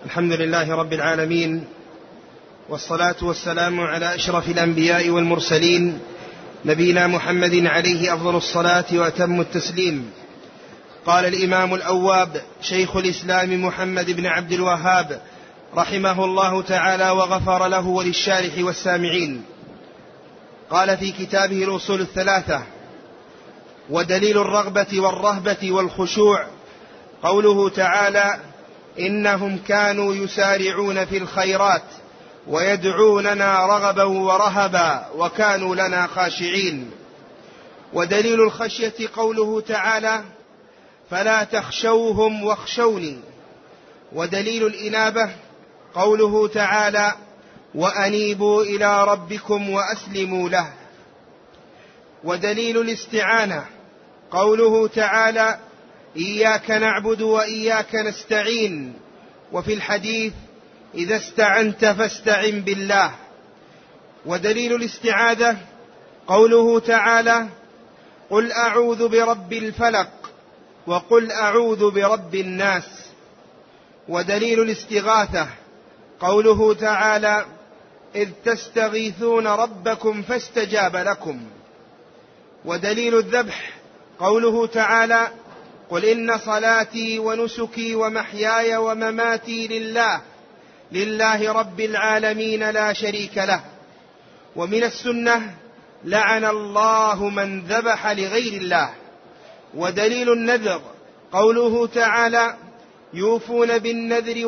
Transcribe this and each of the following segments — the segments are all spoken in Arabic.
الحمد لله رب العالمين، والصلاة والسلام على أشرف الأنبياء والمرسلين، نبينا محمد عليه أفضل الصلاة وأتم التسليم. قال الإمام الأواب شيخ الإسلام محمد بن عبد الوهاب رحمه الله تعالى وغفر له وللشارح والسامعين، قال في كتابه الأصول الثلاثة: ودليل الرغبة والرهبة والخشوع قوله تعالى: إنهم كانوا يسارعون في الخيرات ويدعوننا رغبا ورهبا وكانوا لنا خاشعين. ودليل الخشية قوله تعالى: فلا تخشوهم واخشوني. ودليل الإنابة قوله تعالى: وأنيبوا إلى ربكم وأسلموا له. ودليل الاستعانة قوله تعالى: إياك نعبد وإياك نستعين. وفي الحديث: إذا استعنت فاستعن بالله. ودليل الاستعاذة قوله تعالى: قل أعوذ برب الفلق وقل أعوذ برب الناس. ودليل الاستغاثة قوله تعالى: إذ تستغيثون ربكم فاستجاب لكم. ودليل الذبح قوله تعالى: قل إن صلاتي ونسكي ومحياي ومماتي لله رب العالمين لا شريك له. ومن السنة: لعن الله من ذبح لغير الله. ودليل النذر قوله تعالى: يوفون بالنذر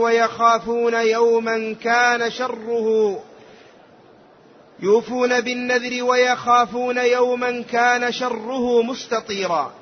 ويخافون يوما كان شره مستطيرا.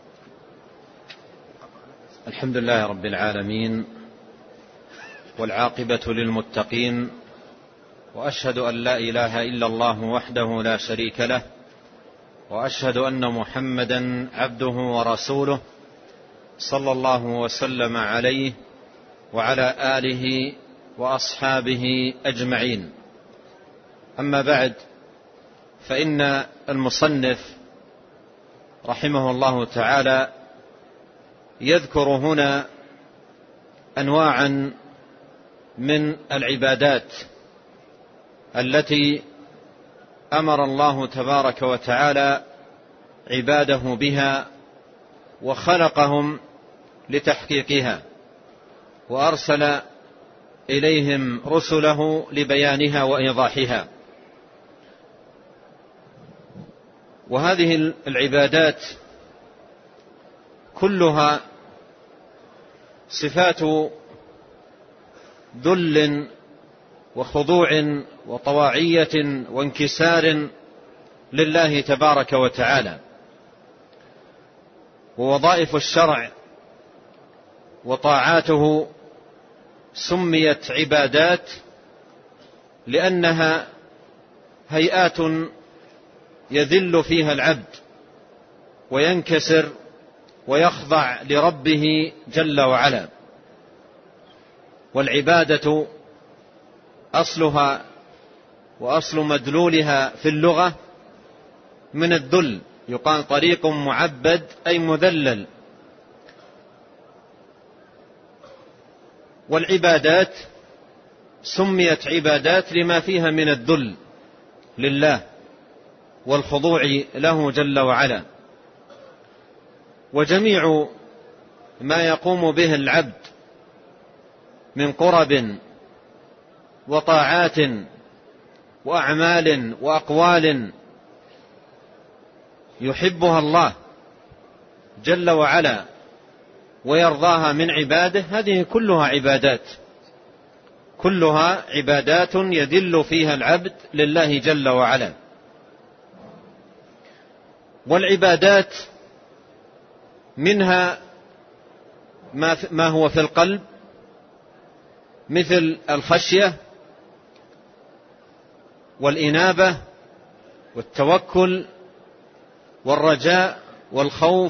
الحمد لله رب العالمين، والعاقبة للمتقين، وأشهد أن لا إله إلا الله وحده لا شريك له، وأشهد أن محمدا عبده ورسوله صلى الله وسلم عليه وعلى آله وأصحابه أجمعين. أما بعد، فإن المصنف رحمه الله تعالى يذكر هنا أنواعا من العبادات التي أمر الله تبارك وتعالى عباده بها وخلقهم لتحقيقها، وأرسل إليهم رسله لبيانها وإيضاحها. وهذه العبادات كلها صفات ذل وخضوع وطواعية وانكسار لله تبارك وتعالى. ووظائف الشرع وطاعاته سميت عبادات لأنها هيئات يذل فيها العبد وينكسر ويخضع لربه جل وعلا. والعبادة أصلها وأصل مدلولها في اللغة من الذل، يقال طريق معبد أي مذلل. والعبادات سميت عبادات لما فيها من الذل لله والخضوع له جل وعلا. وجميع ما يقوم به العبد من قرب وطاعات وأعمال وأقوال يحبها الله جل وعلا ويرضاها من عباده، هذه كلها عبادات يذل فيها العبد لله جل وعلا. والعبادات منها ما هو في القلب مثل الخشية والإنابة والتوكل والرجاء والخوف.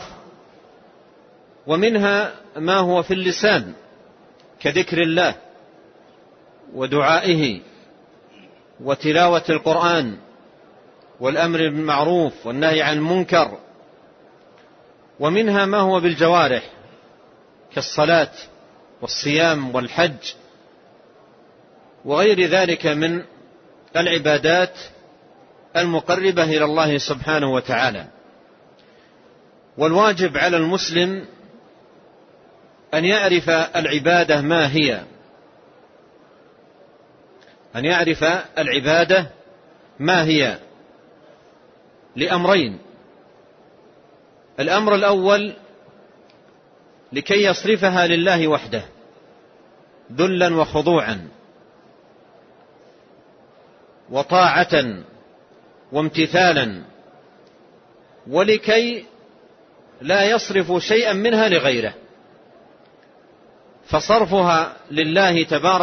ومنها ما هو في اللسان كذكر الله ودعائه وتلاوة القرآن والأمر بالمعروف والنهي عن المنكر. ومنها ما هو بالجوارح كالصلاة والصيام والحج وغير ذلك من العبادات المقربة إلى الله سبحانه وتعالى. والواجب على المسلم أن يعرف العبادة ما هي، أن يعرف العبادة ما هي لأمرين. الأمر الأول لكي يصرفها لله وحده ذلا وخضوعا وطاعة وامتثالا، ولكي لا يصرف شيئا منها لغيره، فصرفها لله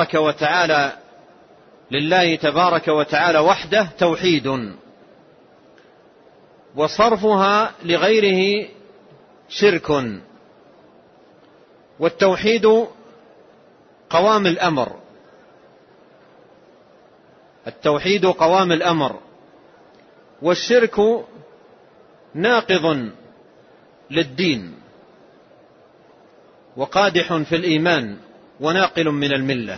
تبارك وتعالى وحده توحيد، وصرفها لغيره شرك. والتوحيد قوام الأمر، التوحيد قوام الأمر، والشرك ناقض للدين وقادح في الإيمان وناقل من الملة.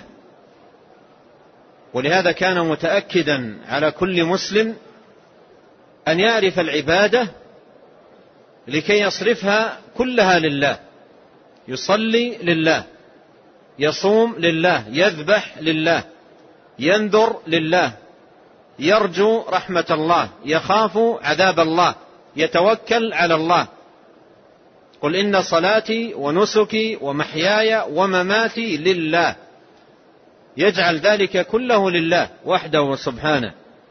ولهذا كان متأكدا على كل مسلم أن يعرف العبادة لكي يصرفها كلها لله، يصلي لله، يصوم لله، يذبح لله، ينذر لله، يرجو رحمة الله، يخاف عذاب الله، يتوكل على الله. قل إن صلاتي ونسكي ومحياي ومماتي لله، يجعل ذلك كله لله وحده سبحانه.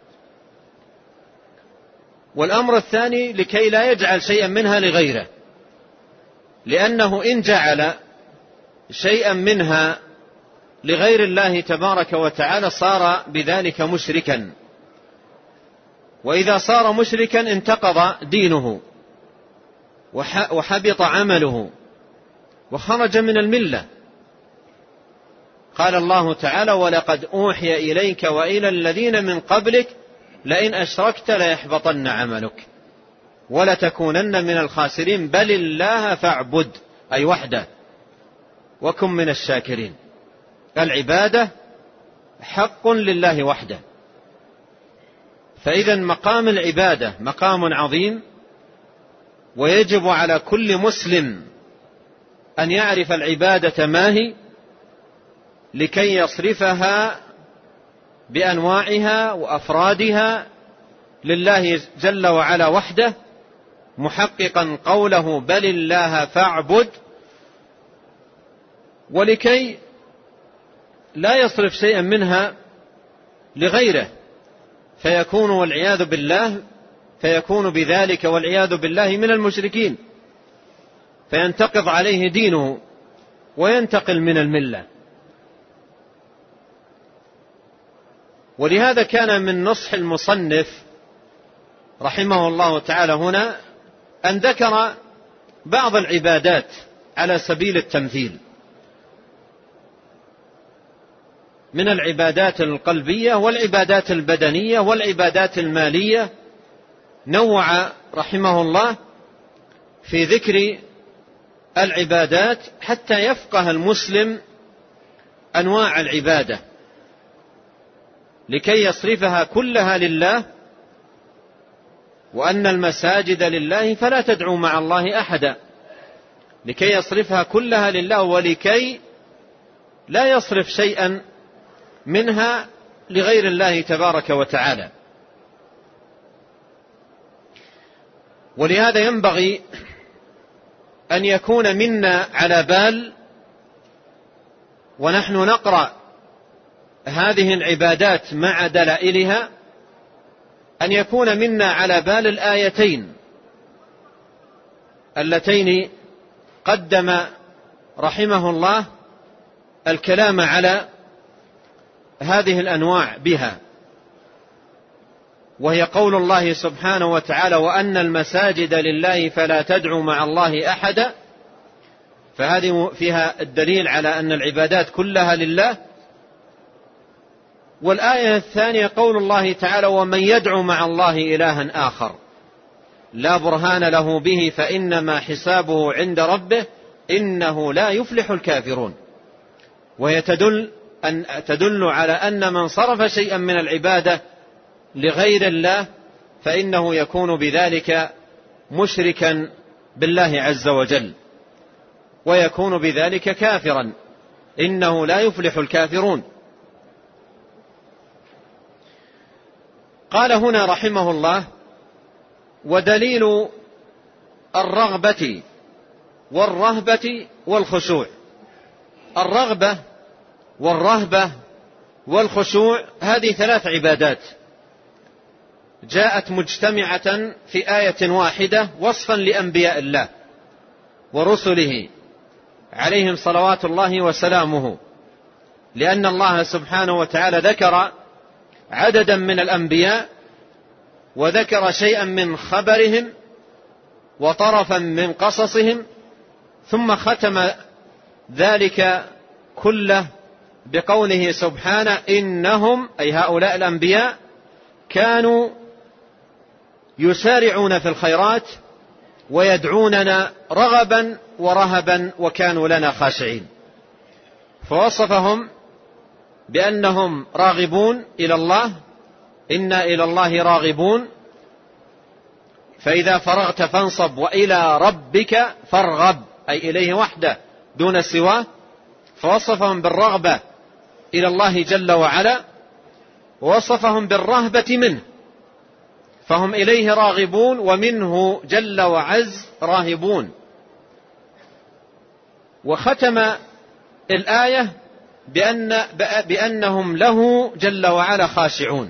والأمر الثاني لكي لا يجعل شيئا منها لغيره، لأنه إن جعل شيئا منها لغير الله تبارك وتعالى صار بذلك مشركا، وإذا صار مشركا انتقض دينه وحبط عمله وخرج من الملة. قال الله تعالى: ولقد أوحي إليك وإلى الذين من قبلك لئن أشركت ليحبطن عملك ولتكونن من الخاسرين بل الله فاعبد، أي وحده، وكن من الشاكرين. العبادة حق لله وحده، فإذا مقام العبادة مقام عظيم، ويجب على كل مسلم أن يعرف العبادة ما هي لكي يصرفها بأنواعها وأفرادها لله جل وعلا وحده، محققا قوله بل الله فاعبد، ولكي لا يصرف شيئا منها لغيره فيكون بذلك والعياذ بالله من المشركين، فينتقض عليه دينه وينتقل من الملة. ولهذا كان من نصح المصنف رحمه الله تعالى هنا أن ذكر بعض العبادات على سبيل التمثيل، من العبادات القلبية والعبادات البدنية والعبادات المالية. نوع رحمه الله في ذكر العبادات حتى يفقه المسلم أنواع العبادة لكي يصرفها كلها لله، وأن المساجد لله فلا تدعوا مع الله أحدا، لكي يصرفها كلها لله، ولكي لا يصرف شيئا منها لغير الله تبارك وتعالى. ولهذا ينبغي أن يكون منا على بال ونحن نقرأ هذه العبادات مع دلائلها، أن يكون منا على بال الآيتين اللتين قدم رحمه الله الكلام على هذه الأنواع بها، وهي قول الله سبحانه وتعالى: وأن المساجد لله فلا تدعوا مع الله أحدا. فهذه فيها الدليل على أن العبادات كلها لله. والآية الثانية قول الله تعالى: ومن يدعو مع الله إلها آخر لا برهان له به فإنما حسابه عند ربه إنه لا يفلح الكافرون. وهي تدل على أن من صرف شيئا من العبادة لغير الله فإنه يكون بذلك مشركا بالله عز وجل، ويكون بذلك كافرا. إنه لا يفلح الكافرون. قال هنا رحمه الله: ودليل الرغبة والرهبة والخشوع. الرغبة والرهبة والخشوع هذه 3 عبادات جاءت مجتمعة في آية واحدة وصفا لأنبياء الله ورسله عليهم صلوات الله وسلامه، لأن الله سبحانه وتعالى ذكر عددا من الأنبياء وذكر شيئا من خبرهم وطرفا من قصصهم، ثم ختم ذلك كله بقوله سبحانه: إنهم أي هؤلاء الأنبياء كانوا يسارعون في الخيرات ويدعوننا رغبا ورهبا وكانوا لنا خاشعين. فوصفهم بأنهم راغبون إلى الله، إنا إلى الله راغبون، فإذا فرغت فانصب وإلى ربك فارغب، أي إليه وحده دون سواه. فوصفهم بالرغبة إلى الله جل وعلا، ووصفهم بالرهبة منه، فهم إليه راغبون ومنه جل وعز راهبون. وختم الآية بأنهم له جل وعلا خاشعون،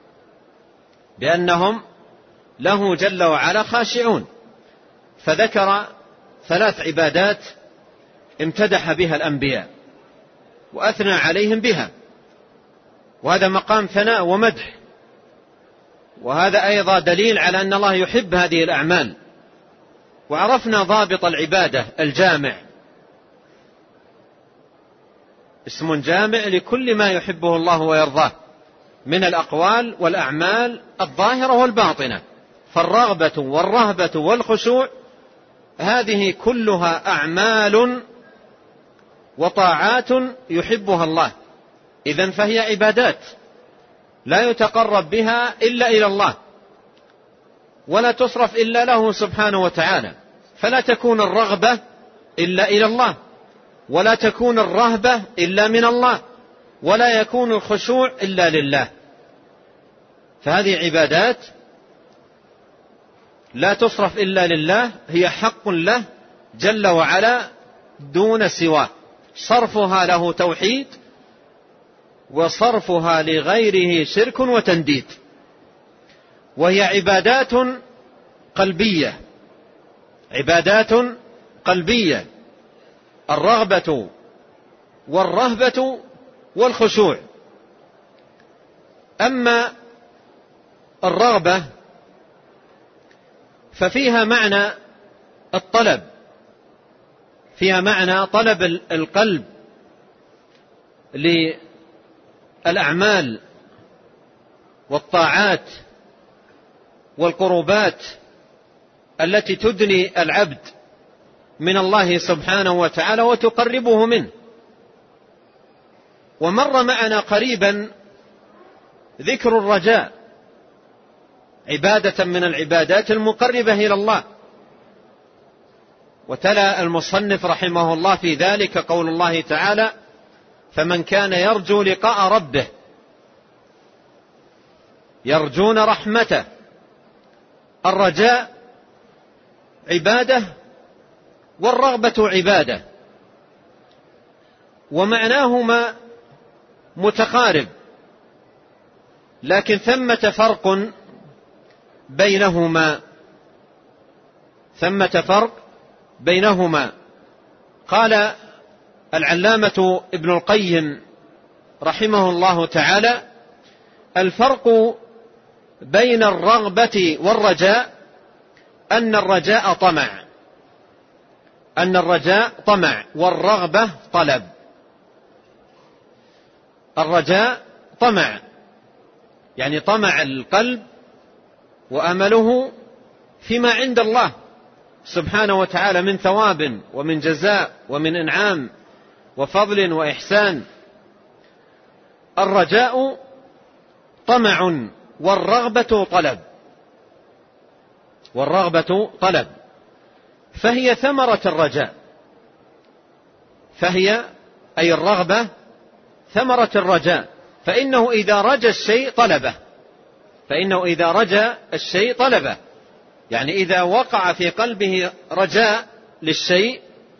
بأنهم له جل وعلا خاشعون. فذكر 3 عبادات امتدح بها الأنبياء وأثنى عليهم بها، وهذا مقام ثناء ومدح، وهذا أيضا دليل على أن الله يحب هذه الأعمال. وعرفنا ضابط العبادة الجامع، اسم جامع لكل ما يحبه الله ويرضاه من الأقوال والأعمال الظاهرة والباطنة. فالرغبة والرهبة والخشوع هذه كلها أعمال وطاعات يحبها الله، إذن فهي عبادات لا يتقرب بها إلا إلى الله، ولا تصرف إلا له سبحانه وتعالى. فلا تكون الرغبة إلا إلى الله، ولا تكون الرهبة إلا من الله، ولا يكون الخشوع إلا لله. فهذه عبادات لا تصرف إلا لله، هي حق له جل وعلا دون سواه. صرفها له توحيد، وصرفها لغيره شرك وتنديد. وهي عبادات قلبية، عبادات قلبية: الرغبة والرهبة والخشوع. أما الرغبة ففيها معنى الطلب، فيها معنى طلب القلب للأعمال والطاعات والقربات التي تدني العبد من الله سبحانه وتعالى وتقربه منه. ومر معنا قريبا ذكر الرجاء، عبادة من العبادات المقربة إلى الله. وتلا المصنف رحمه الله في ذلك قول الله تعالى: فمن كان يرجو لقاء ربه، يرجون رحمته. الرجاء عبادة والرغبة عبادة، ومعناهما متقارب، لكن ثمة فرق بينهما، ثمة فرق بينهما. قال العلامة ابن القيم رحمه الله تعالى: الفرق بين الرغبة والرجاء أن الرجاء طمع، أن الرجاء طمع والرغبة طلب. الرجاء طمع، يعني طمع القلب وأمله فيما عند الله سبحانه وتعالى من ثواب ومن جزاء ومن إنعام وفضل وإحسان. الرجاء طمع والرغبة طلب، والرغبة طلب، فهي ثمرة الرجاء، فهي أي الرغبة ثمرة الرجاء، فإنه إذا رجى الشيء طلبه، فإنه إذا رجى الشيء طلبه، يعني إذا وقع في قلبه رجاء للشيء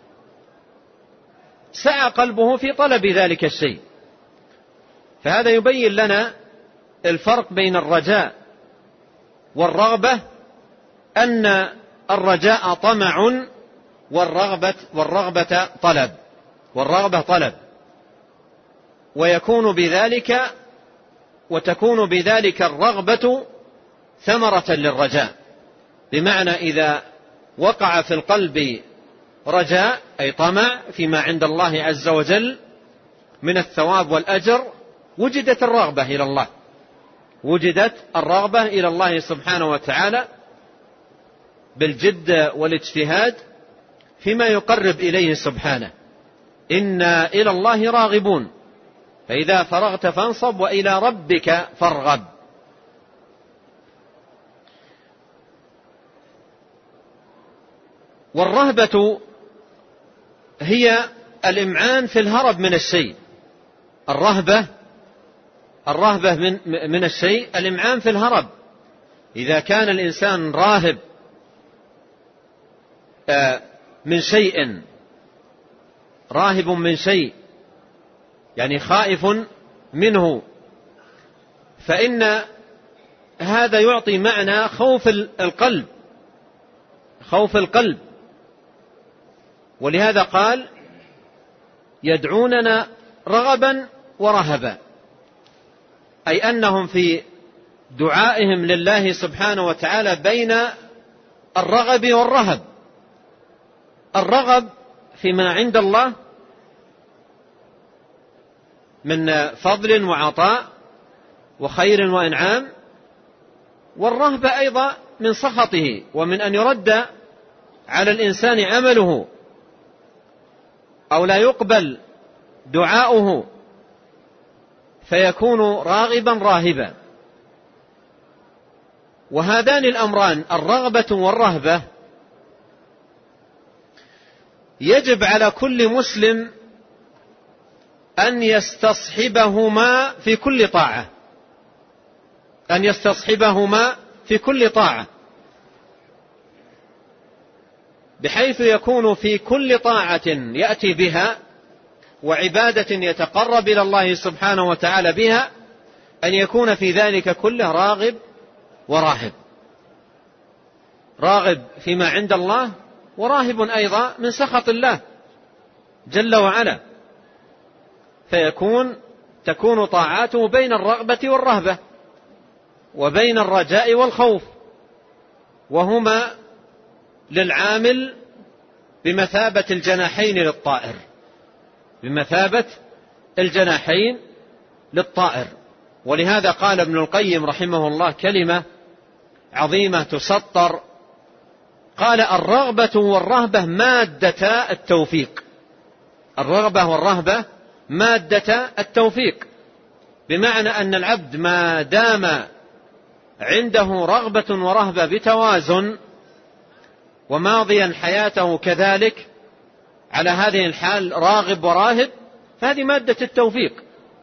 سعى قلبه في طلب ذلك الشيء. فهذا يبين لنا الفرق بين الرجاء والرغبة، أن الرجاء طمع والرغبة طلب، والرغبة طلب، وتكون بذلك الرغبة ثمرة للرجاء، بمعنى إذا وقع في القلب رجاء أي طمع فيما عند الله عز وجل من الثواب والأجر، وجدت الرغبة إلى الله، وجدت الرغبة إلى الله سبحانه وتعالى بالجد والاجتهاد فيما يقرب إليه سبحانه. إنا إلى الله راغبون، فإذا فرغت فانصب وإلى ربك فارغب. والرهبة هي الإمعان في الهرب من الشيء، الرهبة من الشيء الإمعان في الهرب. إذا كان الإنسان راهب من شيء، راهب من شيء يعني خائف منه، فإن هذا يعطي معنى خوف القلب، خوف القلب. ولهذا قال يدعوننا رغبا ورهبا، أي أنهم في دعائهم لله سبحانه وتعالى بين الرغب والرهب. الرغب فيما عند الله من فضل وعطاء وخير وإنعام، والرهبة أيضا من سخطه ومن أن يرد على الإنسان عمله أو لا يقبل دعاؤه فيكون راغبا راهبا. وهذان الأمران الرغبة والرهبة يجب على كل مسلم أن يستصحبهما في كل طاعة، أن يستصحبهما في كل طاعة، بحيث يكون في كل طاعة يأتي بها وعبادة يتقرب إلى الله سبحانه وتعالى بها أن يكون في ذلك كله راغب وراهب، راغب فيما عند الله وراهب أيضا من سخط الله جل وعلا، تكون طاعاته بين الرغبة والرهبة وبين الرجاء والخوف، وهما للعامل بمثابة الجناحين للطائر، بمثابة الجناحين للطائر. ولهذا قال ابن القيم رحمه الله كلمة عظيمة تسطر، قال الرغبة والرهبة مادة التوفيق، الرغبة والرهبة مادة التوفيق، بمعنى أن العبد ما دام عنده رغبة ورهبة بتوازن وماضيا حياته كذلك على هذه الحال راغب وراهب، فهذه مادة التوفيق،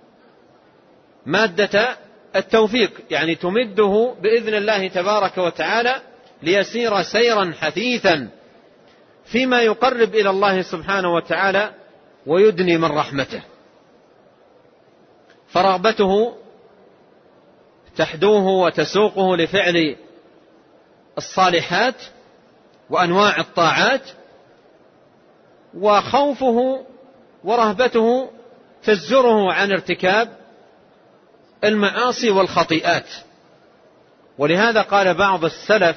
مادة التوفيق، يعني تمده بإذن الله تبارك وتعالى ليسير سيرا حثيثا فيما يقرب إلى الله سبحانه وتعالى ويدني من رحمته. فرغبته تحدوه وتسوقه لفعل الصالحات وأنواع الطاعات، وخوفه ورهبته تزجره عن ارتكاب المعاصي والخطيئات. ولهذا قال بعض السلف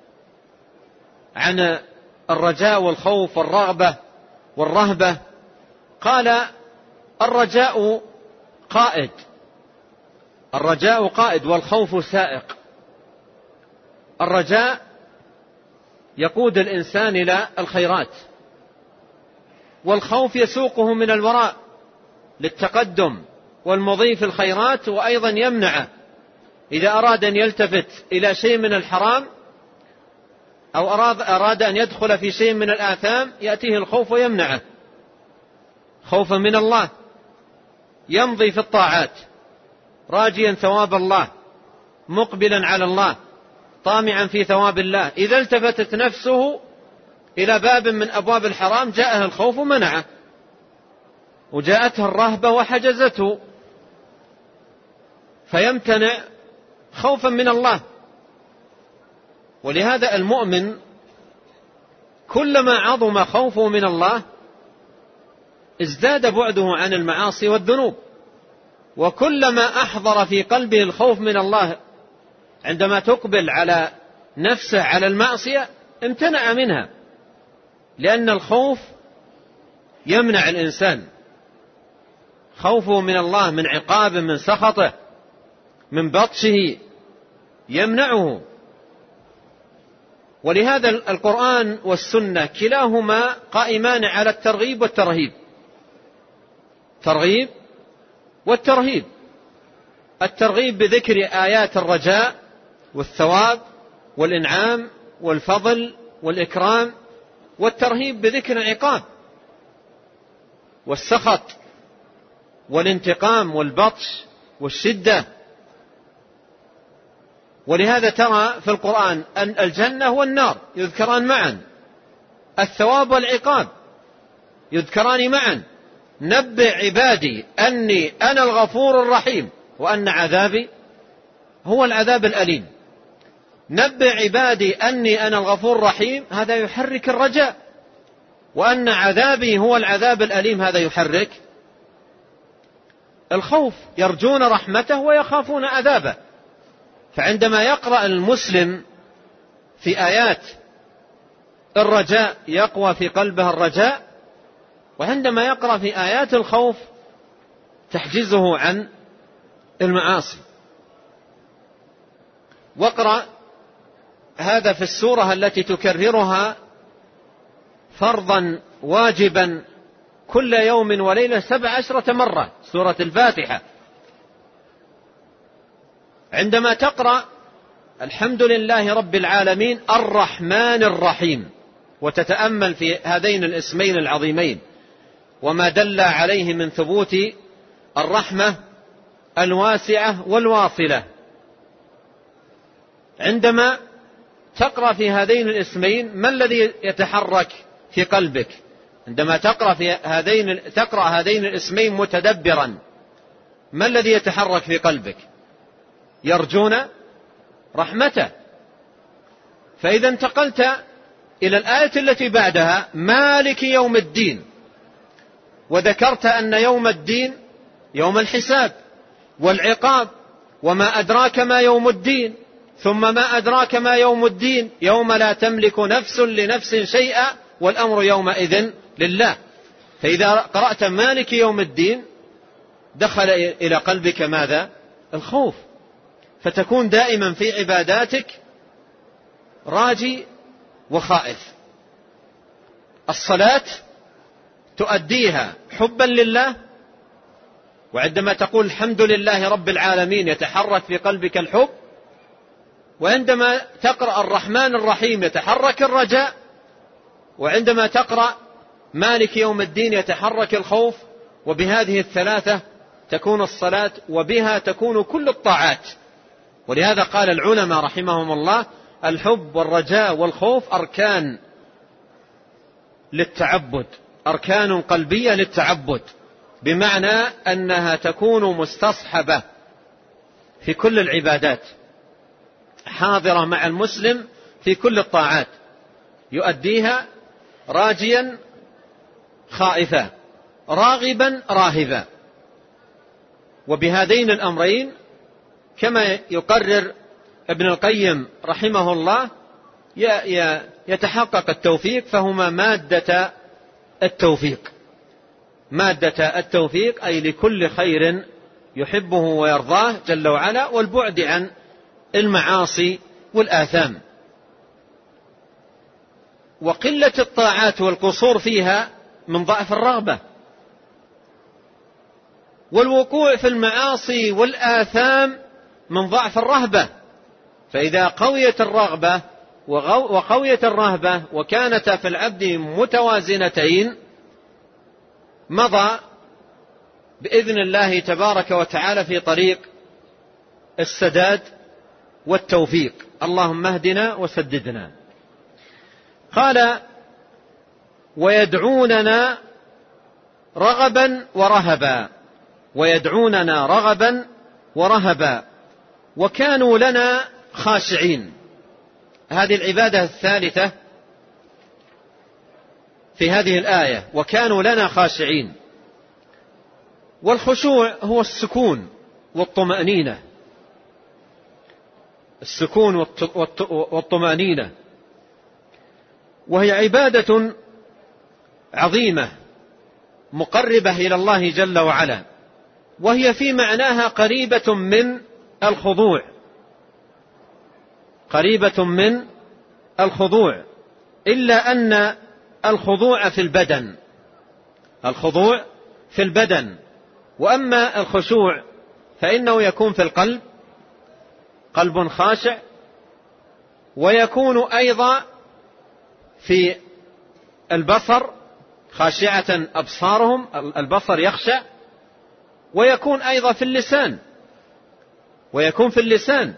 عن الرجاء والخوف والرغبة والرهبة، قال الرجاء قائد، الرجاء قائد والخوف سائق. الرجاء يقود الإنسان إلى الخيرات، والخوف يسوقه من الوراء للتقدم والمضي في الخيرات، وأيضا يمنعه إذا أراد أن يلتفت إلى شيء من الحرام أو أراد أن يدخل في شيء من الآثام يأتيه الخوف ويمنعه، خوفا من الله. يمضي في الطاعات راجيا ثواب الله، مقبلا على الله، طامعا في ثواب الله. إذا التفتت نفسه إلى باب من أبواب الحرام جاءه الخوف ومنعه، وجاءته الرهبة وحجزته، فيمتنع خوفا من الله. ولهذا المؤمن كلما عظم خوفه من الله ازداد بعده عن المعاصي والذنوب، وكلما أحضر في قلبه الخوف من الله عندما تقبل على نفسه على المعصية امتنع منها، لأن الخوف يمنع الإنسان، خوفه من الله، من عقابه، من سخطه، من بطشه، يمنعه. ولهذا القرآن والسنة كلاهما قائمان على الترغيب والترهيب، ترغيب والترهيب. الترغيب بذكر آيات الرجاء والثواب والإنعام والفضل والإكرام، والترهيب بذكر العقاب والسخط والانتقام والبطش والشدة. ولهذا ترى في القرآن أن الجنة والنار يذكران معا، الثواب والعقاب يذكران معا. نبئ عبادي أني أنا الغفور الرحيم وأن عذابي هو العذاب الأليم. نبئ عبادي أني أنا الغفور الرحيم، هذا يحرك الرجاء، وأن عذابي هو العذاب الأليم، هذا يحرك الخوف. يرجون رحمته ويخافون عذابه. فعندما يقرأ المسلم في آيات الرجاء يقوى في قلبه الرجاء، وعندما يقرأ في آيات الخوف تحجزه عن المعاصي. واقرأ هذا في السورة التي تكررها فرضا واجبا كل يوم وليلة 17 مرة، سورة الفاتحة. عندما تقرأ الحمد لله رب العالمين الرحمن الرحيم، وتتأمل في هذين الاسمين العظيمين وما دل عليه من ثبوت الرحمة الواسعة والواصلة، عندما تقرأ في هذين الاسمين ما الذي يتحرك في قلبك؟ عندما تقرأ هذين الاسمين متدبرا ما الذي يتحرك في قلبك؟ يرجون رحمته. فإذا انتقلت إلى الآية التي بعدها مالك يوم الدين، وذكرت أن يوم الدين يوم الحساب والعقاب، وما أدراك ما يوم الدين، ثم ما أدراك ما يوم الدين، يوم لا تملك نفس لنفس شيئا والأمر يومئذ لله. فإذا قرأت مالك يوم الدين دخل إلى قلبك ماذا؟ الخوف، فتكون دائما في عباداتك راجي وخائف. الصلاة تؤديها حبا لله، وعندما تقول الحمد لله رب العالمين يتحرك في قلبك الحب، وعندما تقرأ الرحمن الرحيم يتحرك الرجاء، وعندما تقرأ مالك يوم الدين يتحرك الخوف. وبهذه الثلاثة تكون الصلاة، وبها تكون كل الطاعات. ولهذا قال العلماء رحمهم الله الحب والرجاء والخوف أركان للتعبد، أركان قلبية للتعبد، بمعنى أنها تكون مستصحبة في كل العبادات، حاضرة مع المسلم في كل الطاعات، يؤديها راجيا خائفا، راغبا راهبا. وبهذين الأمرين كما يقرر ابن القيم رحمه الله يتحقق التوفيق، فهما مادة التوفيق، مادة التوفيق، أي لكل خير يحبه ويرضاه جل وعلا، والبعد عن المعاصي والآثام. وقلة الطاعات والقصور فيها من ضعف الرغبة، والوقوع في المعاصي والآثام من ضعف الرهبة. فإذا قويت الرغبة وقويت الرهبة وكانتا في العبد متوازنتين مضى بإذن الله تبارك وتعالى في طريق السداد والتوفيق. اللهم اهدنا وسددنا. قال ويدعوننا رغبا ورهبا، ويدعوننا رغبا ورهبا وكانوا لنا خاشعين. هذه العبادة الثالثة في هذه الآية، وكانوا لنا خاشعين. والخشوع هو السكون والطمأنينة، السكون والطمأنينة، وهي عبادة عظيمة مقربة إلى الله جل وعلا، وهي في معناها قريبة من الخضوع، قريبة من الخضوع، إلا أن الخضوع في البدن، الخضوع في البدن. وأما الخشوع فإنه يكون في القلب، قلب خاشع، ويكون أيضا في البصر، خاشعة أبصارهم، البصر يخشع، ويكون أيضا في اللسان، ويكون في اللسان.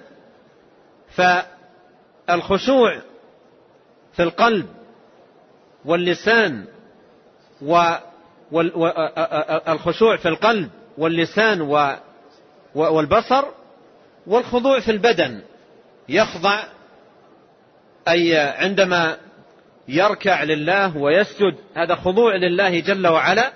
فالخشوع في القلب واللسان الخشوع في القلب واللسان والبصر، والخضوع في البدن، يخضع أي عندما يركع لله ويسجد، هذا خضوع لله جل وعلا.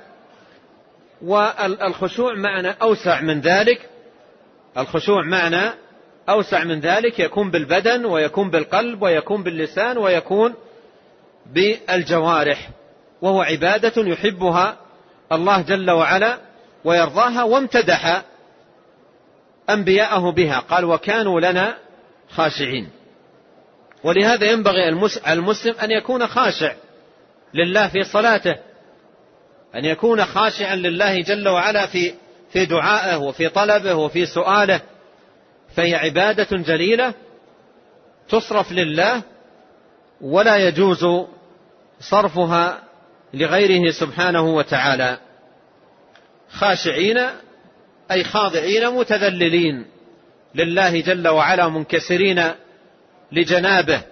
والخشوع معنى أوسع من ذلك، الخشوع معنى أوسع من ذلك، يكون بالبدن ويكون بالقلب ويكون باللسان ويكون بالجوارح، وهو عبادة يحبها الله جل وعلا ويرضاها، وامتدح أنبياءه بها، قال وكانوا لنا خاشعين. ولهذا ينبغي المسلم أن يكون خاشع لله في صلاته، أن يكون خاشعا لله جل وعلا في دعائه وفي طلبه وفي سؤاله، فهي عبادة جليلة تصرف لله ولا يجوز صرفها لغيره سبحانه وتعالى. خاشعين أي خاضعين متذللين لله جل وعلا، منكسرين لجنابه.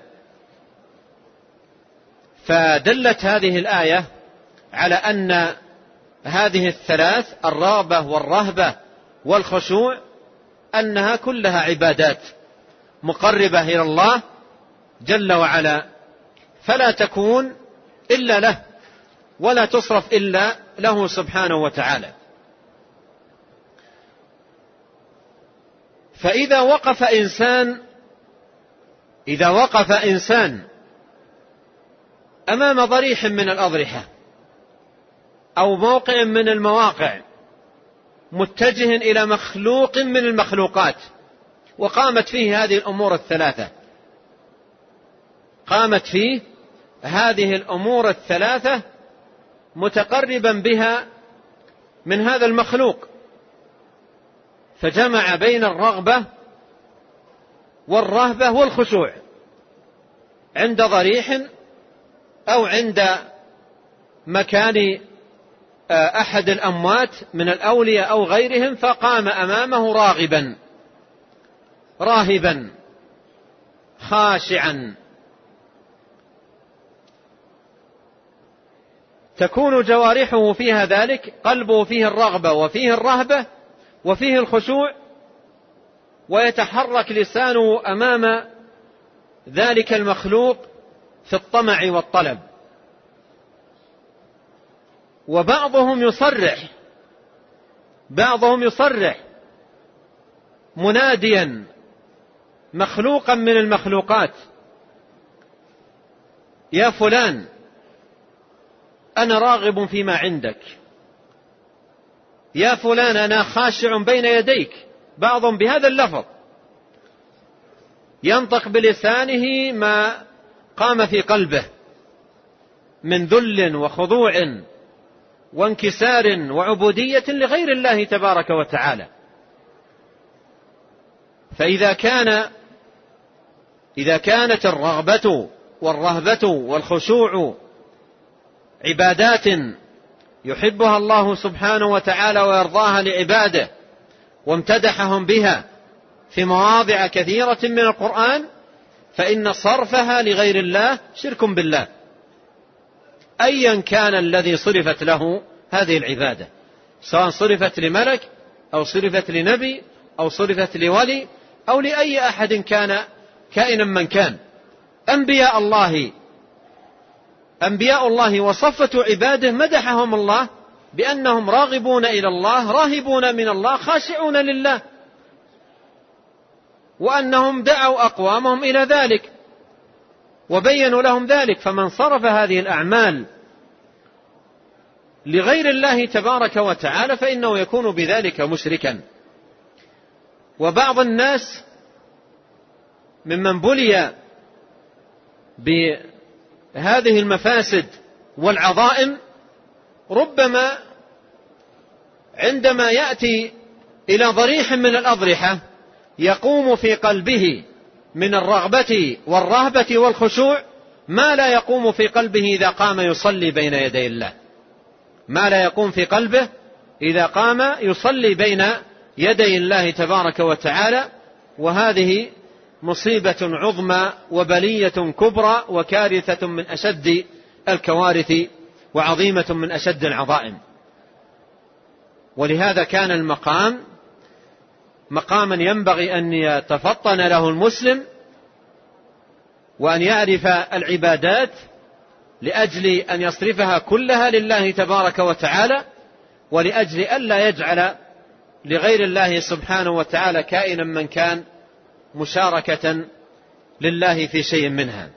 فدلت هذه الآية على أن هذه الثلاث، الرغبة والرهبة والخشوع، أنها كلها عبادات مقربة إلى الله جل وعلا، فلا تكون إلا له ولا تصرف إلا له سبحانه وتعالى. فإذا وقف إنسان أمام ضريح من الأضرحة أو موقع من المواقع متجه إلى مخلوق من المخلوقات، وقامت فيه هذه الأمور الثلاثة، قامت فيه هذه الأمور الثلاثة متقربا بها من هذا المخلوق، فجمع بين الرغبة والرهبة والخشوع عند ضريح أو عند مكان أحد الأموات من الأولياء أو غيرهم، فقام أمامه راغبا راهبا خاشعا. تكون جوارحه فيها ذلك، قلبه فيه الرغبة وفيه الرهبة وفيه الخشوع، ويتحرك لسانه أمام ذلك المخلوق في الطمع والطلب. وبعضهم يصرح مناديا مخلوقا من المخلوقات: يا فلان أنا راغب فيما عندك، يا فلان أنا خاشع بين يديك. بعضهم بهذا اللفظ ينطق بلسانه ما قام في قلبه من ذل وخضوع وانكسار وعبودية لغير الله تبارك وتعالى. فإذا كانت الرغبة والرهبة والخشوع عبادات يحبها الله سبحانه وتعالى ويرضاها لعباده وامتدحهم بها في مواضع كثيرة من القرآن، فإن صرفها لغير الله شرك بالله، أيا كان الذي صرفت له هذه العبادة، سواء صرفت لملك أو صرفت لنبي أو صرفت لولي أو لأي أحد كان كائنا من كان. أنبياء الله وصفة عباده مدحهم الله بأنهم راغبون إلى الله، راهبون من الله، خاشعون لله، وأنهم دعوا أقوامهم إلى ذلك وبينوا لهم ذلك. فمن صرف هذه الأعمال لغير الله تبارك وتعالى فإنه يكون بذلك مشركا. وبعض الناس ممن بلي بهذه المفاسد والعظائم ربما عندما يأتي إلى ضريح من الأضرحة يقوم في قلبه من الرغبة والرهبة والخشوع ما لا يقوم في قلبه إذا قام يصلي بين يدي الله، ما لا يقوم في قلبه إذا قام يصلي بين يدي الله تبارك وتعالى. وهذه مصيبة عظمى وبلية كبرى وكارثة من أشد الكوارث وعظيمة من أشد العظائم. ولهذا كان المقام مقاما ينبغي أن يتفطن له المسلم وأن يعرف العبادات لأجل أن يصرفها كلها لله تبارك وتعالى، ولأجل ألا يجعل لغير الله سبحانه وتعالى كائنا من كان مشاركة لله في شيء منها.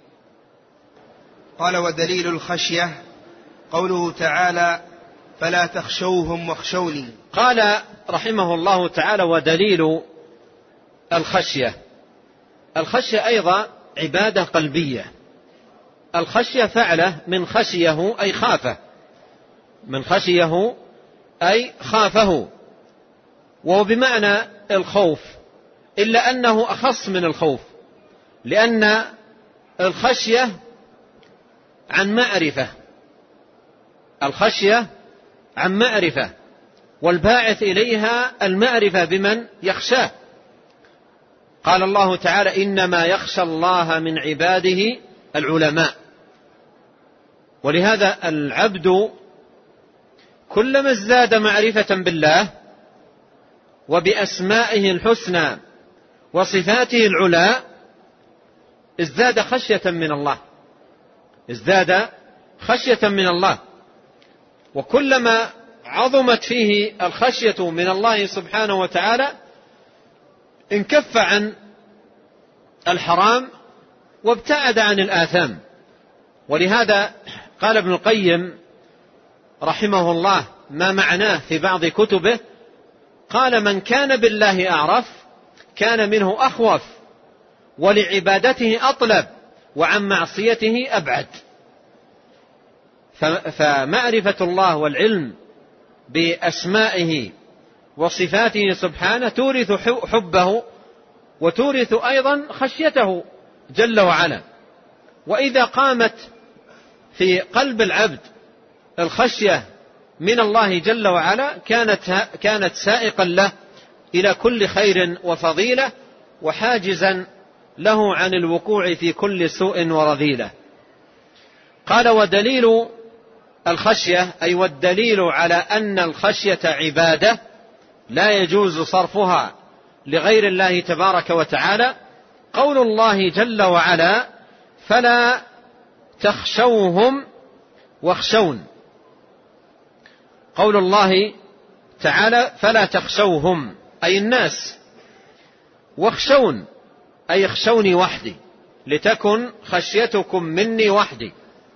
قال: ودليل الخشية قوله تعالى: فلا تخشوهم واخشوني. قال رحمه الله تعالى: ودليل الخشية. الخشية أيضا عبادة قلبية. الخشية فعله من خشيه أي خافه، من خشيه أي خافه، وهو بمعنى الخوف، إلا أنه أخص من الخوف، لأن الخشية عن معرفة، الخشية عن معرفة، والباعث إليها المعرفة بمن يخشاه. قال الله تعالى: إنما يخشى الله من عباده العلماء. ولهذا العبد كلما ازداد معرفة بالله وبأسمائه الحسنى وصفاته العلى ازداد خشية من الله، ازداد خشية من الله. وكلما عظمت فيه الخشية من الله سبحانه وتعالى انكف عن الحرام وابتعد عن الآثام. ولهذا قال ابن القيم رحمه الله ما معناه في بعض كتبه، قال: من كان بالله أعرف كان منه أخوف، ولعبادته أطلب، وعن معصيته أبعد. فمعرفة الله والعلم بأسمائه وصفاته سبحانه تورث حبه وتورث أيضا خشيته جل وعلا. وإذا قامت في قلب العبد الخشية من الله جل وعلا كانت سائقا له إلى كل خير وفضيلة، وحاجزا له عن الوقوع في كل سوء ورذيلة. قال: ودليل الخشية أي والدليل على أن الخشية عبادة لا يجوز صرفها لغير الله تبارك وتعالى قول الله جل وعلا: فلا تخشوهم واخشون. قول الله تعالى: فلا تخشوهم أي الناس، واخشون أي اخشوني وحدي، لتكن خشيتكم مني وحدي.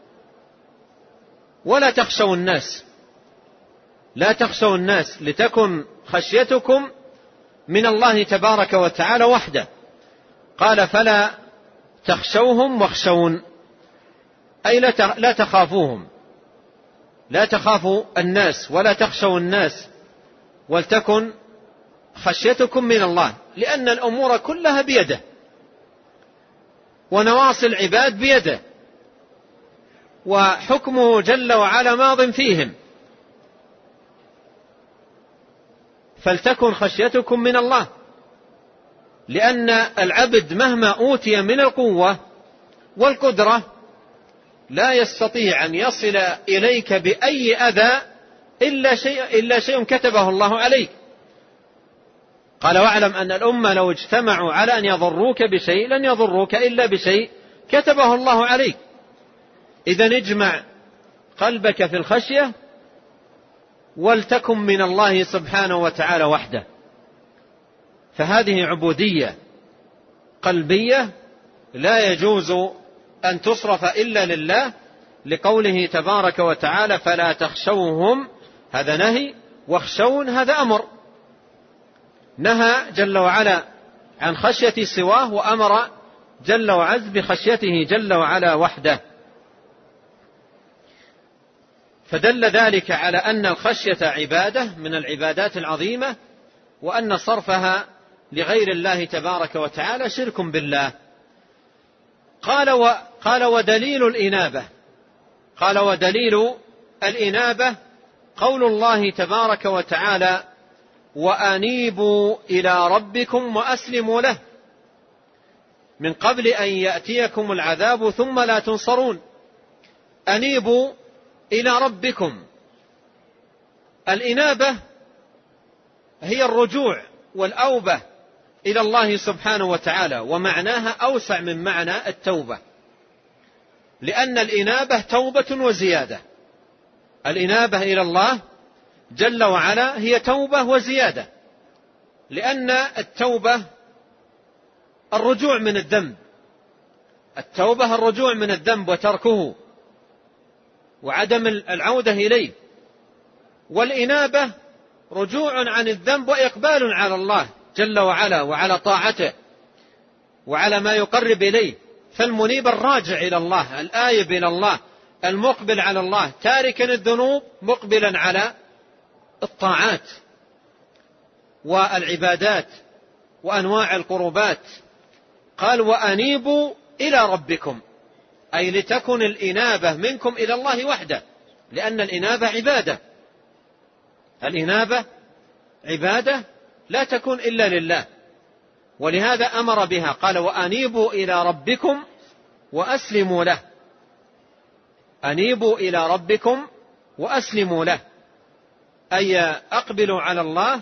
ولا تخشوا الناس، لا تخشوا الناس، لتكن خشيتكم من الله تبارك وتعالى وحده. قال: فلا تخشوهم واخشون أي لا تخافوهم. لا تخافوا الناس ولا تخشوا الناس ولتكن خشيتكم من الله، لأن الأمور كلها بيده ونواصي العباد بيده وحكمه جل وعلا ماض فيهم، فلتكن خشيتكم من الله. لأن العبد مهما أوتي من القوة والقدرة لا يستطيع أن يصل إليك بأي أذى إلا شيء كتبه الله عليك. قال واعلم أن الأمة لو اجتمعوا على أن يضروك بشيء لن يضروك إلا بشيء كتبه الله عليك. إذن اجمع قلبك في الخشية ولتكن من الله سبحانه وتعالى وحده. فهذه عبودية قلبية لا يجوز أن تصرف إلا لله، لقوله تبارك وتعالى فلا تخشوهم، هذا نهي، واخشون هذا أمر. نهى جل وعلا عن خشية سواه وأمر جل وعز بخشيته جل وعلا وحده. فدل ذلك على أن الخشية عبادة من العبادات العظيمة، وأن صرفها لغير الله تبارك وتعالى شرك بالله. قال ودليل الإنابة، قال ودليل الإنابة قول الله تبارك وتعالى وأنيبوا إلى ربكم وأسلموا له من قبل أن يأتيكم العذاب ثم لا تنصرون. أنيبوا إلى ربكم، الإنابة هي الرجوع والأوبة إلى الله سبحانه وتعالى، ومعناها أوسع من معنى التوبة، لأن الإنابة توبة وزيادة. الإنابة إلى الله جل وعلا هي توبة وزيادة، لأن التوبة الرجوع من الذنب، التوبة الرجوع من الذنب وتركه وعدم العودة إليه، والإنابة رجوع عن الذنب وإقبال على الله جل وعلا وعلى طاعته وعلى ما يقرب إليه. فالمنيب الراجع إلى الله، الآيب إلى الله، المقبل على الله، تاركا الذنوب مقبلا على الطاعات والعبادات وأنواع القربات. قال وأنيبوا إلى ربكم، أي لتكن الإنابة منكم إلى الله وحده، لأن الإنابة عبادة، الإنابة عبادة لا تكون إلا لله، ولهذا أمر بها. قال وأنيبوا إلى ربكم وأسلموا له، أنيبوا إلى ربكم وأسلموا له، أي أقبلوا على الله،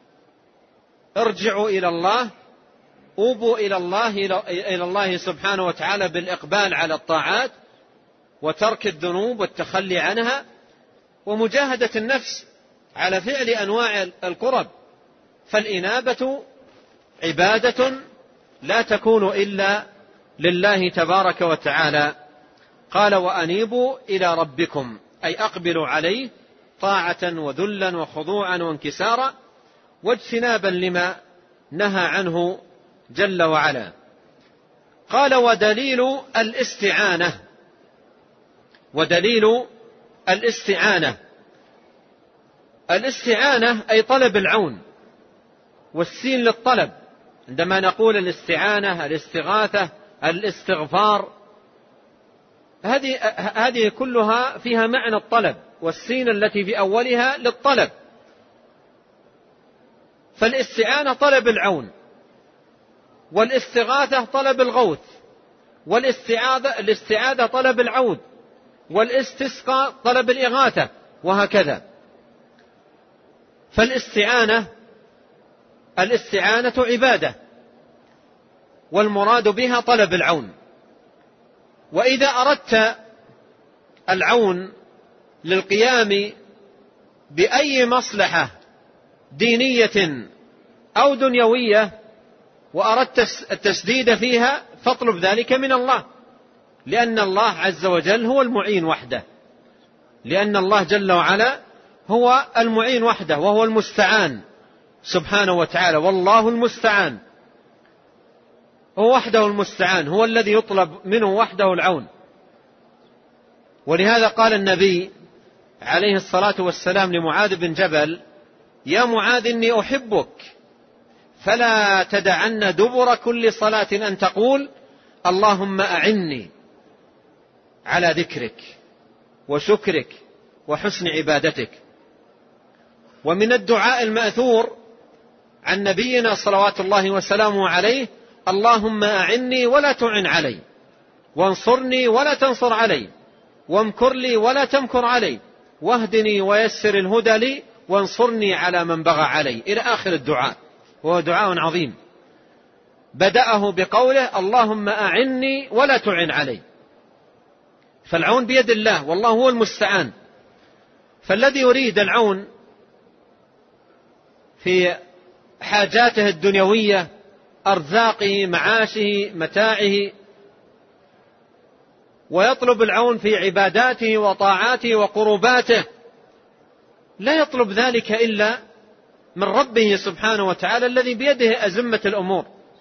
ارجعوا إلى الله، أوبوا إلى الله سبحانه وتعالى بالإقبال على الطاعات وترك الذنوب والتخلي عنها ومجاهدة النفس على فعل أنواع القرب. فالإنابة عبادة لا تكون إلا لله تبارك وتعالى. قال وأنيبوا إلى ربكم، أي أقبلوا عليه طاعة وذلا وخضوعا وانكسارا واجتنابا لما نهى عنه جل وعلا. قال ودليل الاستعانة، ودليل الاستعانة، الاستعانة أي طلب العون، والسين للطلب. عندما نقول الاستعانة، الاستغاثة، الاستغفار، هذه كلها فيها معنى الطلب، والسين التي في أولها للطلب. فالاستعانة طلب العون، والاستغاثة طلب الغوث، والاستعاذة طلب العود، والاستسقاء طلب الإغاثة، وهكذا. فالاستعانة عبادة، والمراد بها طلب العون. وإذا أردت العون للقيام بأي مصلحة دينية أو دنيوية وأردت التسديد فيها فاطلب ذلك من الله، لأن الله عز وجل هو المعين وحده، لأن الله جل وعلا هو المعين وحده، وهو المستعان سبحانه وتعالى، والله المستعان، هو وحده المستعان، هو الذي يطلب منه وحده العون. ولهذا قال النبي عليه الصلاة والسلام لمعاذ بن جبل: يا معاذ إني أحبك فلا تدعن دبر كل صلاة أن تقول اللهم أعني على ذكرك وشكرك وحسن عبادتك. ومن الدعاء المأثور عن نبينا صلوات الله وسلامه عليه: اللهم أعني ولا تعن علي، وانصرني ولا تنصر علي، وامكر لي ولا تمكر علي، واهدني ويسر الهدى لي، وانصرني على من بغى علي، إلى آخر الدعاء. وهو دعاء عظيم بدأه بقوله: اللهم أعني ولا تعن علي. فالعون بيد الله والله هو المستعان. فالذي يريد العون في حاجاته الدنيوية، أرزاقه، معاشه، متاعه، ويطلب العون في عباداته وطاعاته وقرباته، لا يطلب ذلك إلا من ربه سبحانه وتعالى الذي بيده أزمة الأمور.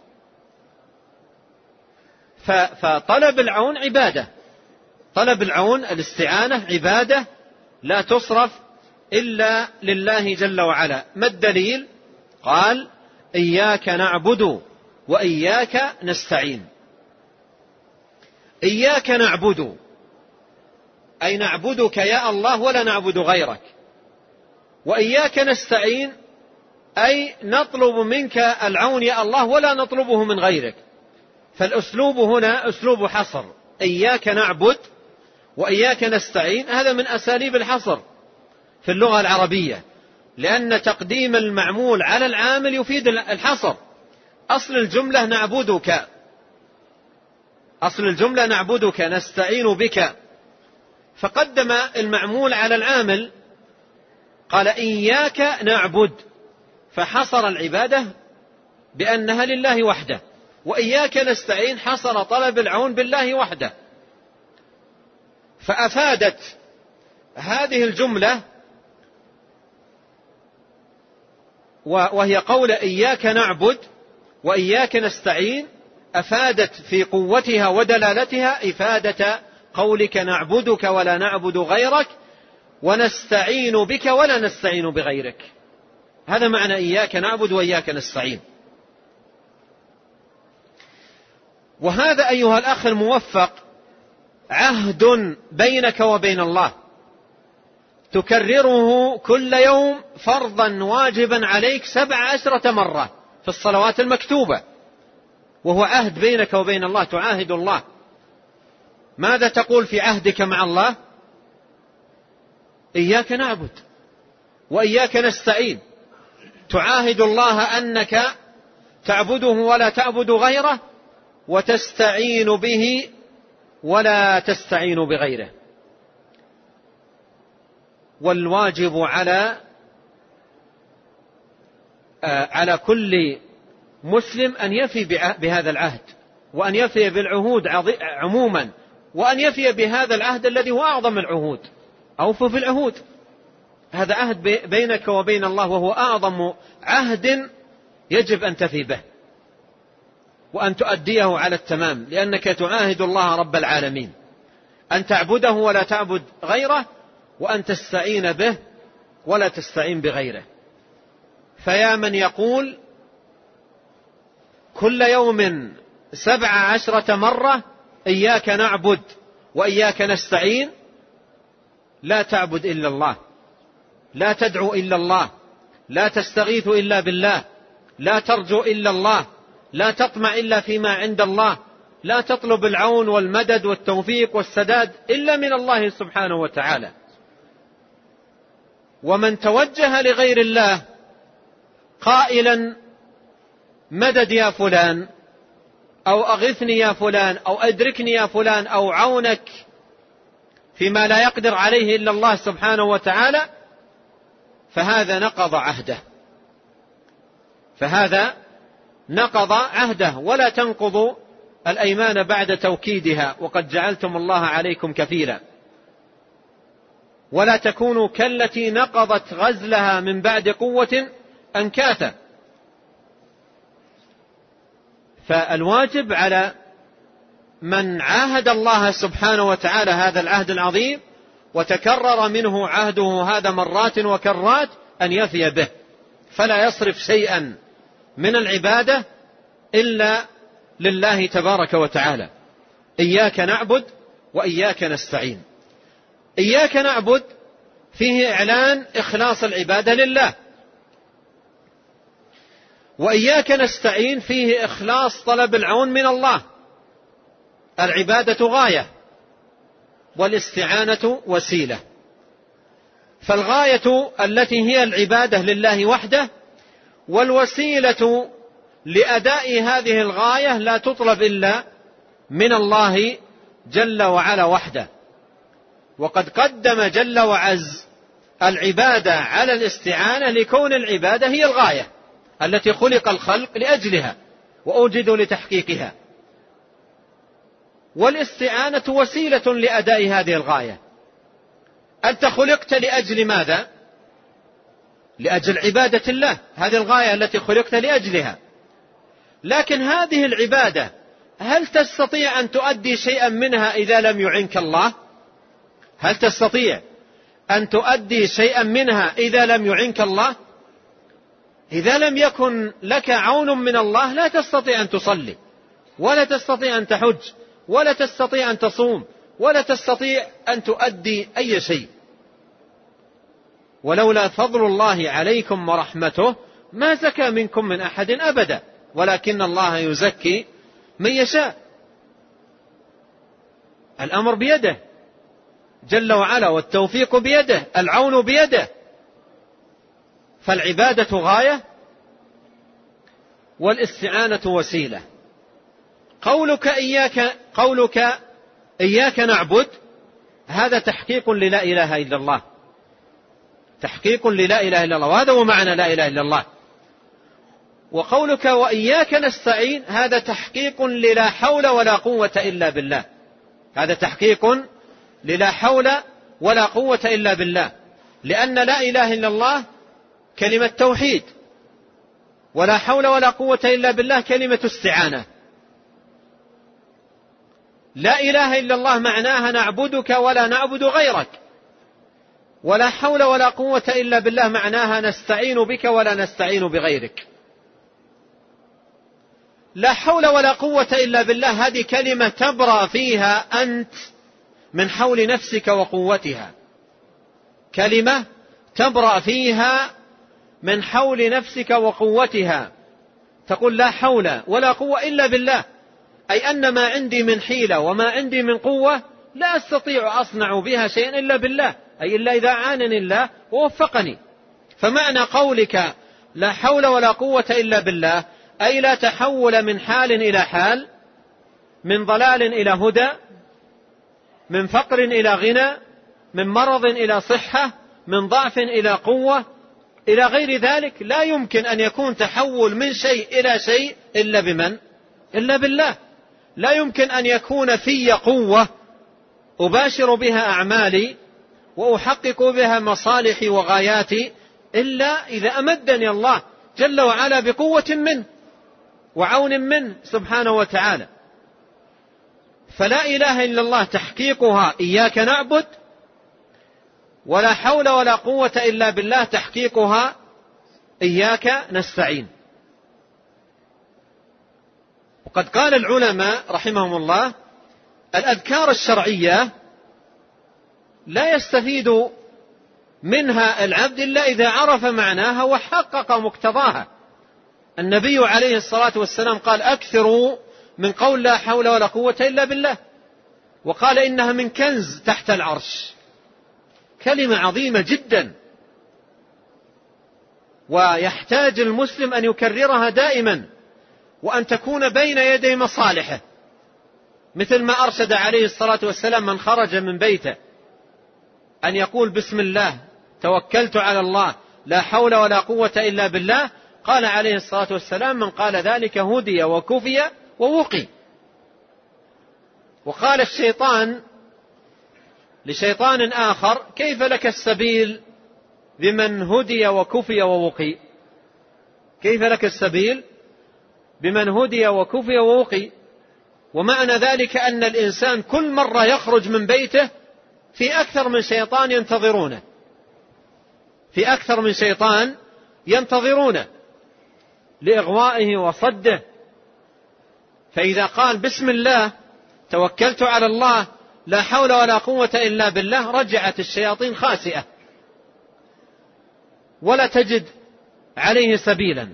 فطلب العون عبادة، طلب العون الاستعانة عبادة لا تصرف إلا لله جل وعلا. ما الدليل؟ قال: إياك نعبد وإياك نستعين. إياك نعبد أي نعبدك يا الله ولا نعبد غيرك، وإياك نستعين أي نطلب منك العون يا الله ولا نطلبه من غيرك. فالأسلوب هنا أسلوب حصر، إياك نعبد وإياك نستعين، هذا من أساليب الحصر في اللغة العربية، لأن تقديم المعمول على العامل يفيد الحصر. أصل الجملة نعبدك، أصل الجملة نعبدك نستعين بك، فقدم المعمول على العامل، قال إياك نعبد، فحصر العبادة بأنها لله وحده، وإياك نستعين حصر طلب العون بالله وحده. فأفادت هذه الجملة وهي قول إياك نعبد وإياك نستعين، أفادت في قوتها ودلالتها إفادة قولك نعبدك ولا نعبد غيرك، ونستعين بك ولا نستعين بغيرك. هذا معنى إياك نعبد وإياك نستعين. وهذا أيها الأخ الموفق عهد بينك وبين الله تكرره كل يوم فرضا واجبا عليك 17 مرة في الصلوات المكتوبة، وهو عهد بينك وبين الله، تعاهد الله. ماذا تقول في عهدك مع الله؟ إياك نعبد وإياك نستعين. تعاهد الله أنك تعبده ولا تعبد غيره، وتستعين به ولا تستعين بغيره. والواجب على كل مسلم أن يفي بهذا العهد، وأن يفي بالعهود عموما، وأن يفي بهذا العهد الذي هو أعظم العهود. أوفوا في العهود، هذا عهد بينك وبين الله، وهو أعظم عهد يجب أن تفي به وأن تؤديه على التمام، لأنك تعاهد الله رب العالمين أن تعبده ولا تعبد غيره، وأن تستعين به ولا تستعين بغيره. فيا من يقول كل يوم 17 مرة إياك نعبد وإياك نستعين، لا تعبد إلا الله، لا تدعو إلا الله، لا تستغيث إلا بالله، لا ترجو إلا الله، لا تطمع إلا فيما عند الله، لا تطلب العون والمدد والتوفيق والسداد إلا من الله سبحانه وتعالى. ومن توجه لغير الله قائلا مدد يا فلان، أو أغثني يا فلان، أو أدركني يا فلان، أو عونك فيما لا يقدر عليه إلا الله سبحانه وتعالى، فهذا نقض عهده، فهذا نقض عهده. ولا تنقضوا الأيمان بعد توكيدها، وقد جعلتم الله عليكم كفيلا. ولا تكونوا كالتي نقضت غزلها من بعد قوة أنكاثا. فالواجب على من عاهد الله سبحانه وتعالى هذا العهد العظيم، وتكرر منه عهده هذا مرات وكرات أن يفي به، فلا يصرف شيئا من العبادة إلا لله تبارك وتعالى. إياك نعبد وإياك نستعين. إياك نعبد فيه إعلان إخلاص العبادة لله، وإياك نستعين فيه إخلاص طلب العون من الله. العبادة غاية والاستعانة وسيلة، فالغاية التي هي العبادة لله وحده، والوسيلة لأداء هذه الغاية لا تطلب إلا من الله جل وعلا وحده. وقد قدم جل وعز العبادة على الاستعانة لكون العبادة هي الغاية التي خلق الخلق لأجلها وأوجدوا لتحقيقها، والاستعانة وسيلة لأداء هذه الغاية. أنت خلقت لأجل ماذا؟ لأجل عبادة الله، هذه الغاية التي خلقت لأجلها. لكن هذه العبادة هل تستطيع أن تؤدي شيئا منها إذا لم يعنك الله؟ هل تستطيع أن تؤدي شيئا منها إذا لم يعنك الله؟ إذا لم يكن لك عون من الله لا تستطيع أن تصلي، ولا تستطيع أن تحج، ولا تستطيع أن تصوم، ولا تستطيع أن تؤدي أي شيء. ولولا فضل الله عليكم ورحمته ما زكى منكم من أحد أبدا، ولكن الله يزكي من يشاء. الأمر بيده جل وعلا، والتوفيق بيده، العون بيده. فالعبادة غاية والاستعانة وسيلة. قولك إياك نعبد هذا تحقيق للا إله إلا الله، تحقيق للا إله إلا الله، وهذا هو معنى لا إله إلا الله. وقولك وإياك نستعين هذا تحقيق للا حول ولا قوة إلا بالله، هذا تحقيق للا حول ولا قوة إلا بالله، لأن لا إله إلا الله كلمة توحيد، ولا حول ولا قوة إلا بالله كلمة استعانة. لا إله إلا الله معناها نعبدك ولا نعبد غيرك، ولا حول ولا قوة إلا بالله معناها نستعين بك ولا نستعين بغيرك. لا حول ولا قوة إلا بالله هذه كلمة تبرأ فيها أنت من حول نفسك وقوتها، كلمة تبرأ فيها من حول نفسك وقوتها، تقول لا حول ولا قوة إلا بالله، أي أن ما عندي من حيلة وما عندي من قوة لا أستطيع أصنع بها شيئا إلا بالله، أي إلا إذا عانني الله ووفقني. فمعنى قولك لا حول ولا قوة إلا بالله أي لا تحول من حال إلى حال، من ضلال إلى هدى، من فقر إلى غنى، من مرض إلى صحة، من ضعف إلى قوة إلى غير ذلك. لا يمكن أن يكون تحول من شيء إلى شيء إلا بمن؟ إلا بالله. لا يمكن أن يكون في قوة أباشر بها أعمالي وأحقق بها مصالحي وغاياتي إلا إذا أمدني الله جل وعلا بقوة منه وعون منه سبحانه وتعالى. فلا إله إلا الله تحقيقها إياك نعبد، ولا حول ولا قوة إلا بالله تحقيقها إياك نستعين. وقد قال العلماء رحمهم الله الأذكار الشرعية لا يستفيد منها العبد إلا إذا عرف معناها وحقق مقتضاها. النبي عليه الصلاة والسلام قال أكثروا من قول لا حول ولا قوة إلا بالله، وقال إنها من كنز تحت العرش، كلمة عظيمة جدا، ويحتاج المسلم أن يكررها دائما، وأن تكون بين يدي مصالحه، مثل ما أرشد عليه الصلاة والسلام من خرج من بيته أن يقول بسم الله توكلت على الله لا حول ولا قوة إلا بالله. قال عليه الصلاة والسلام من قال ذلك هدي وكفي ووقي. وقال الشيطان لشيطان آخر كيف لك السبيل بمن هدي وكفي ووقي؟ كيف لك السبيل بمن هدي وكفي ووقي؟ ومعنى ذلك أن الإنسان كل مرة يخرج من بيته في أكثر من شيطان ينتظرونه، في أكثر من شيطان ينتظرونه لإغوائه وصده. فإذا قال بسم الله توكلت على الله لا حول ولا قوة إلا بالله، رجعت الشياطين خاسئة ولا تجد عليه سبيلا.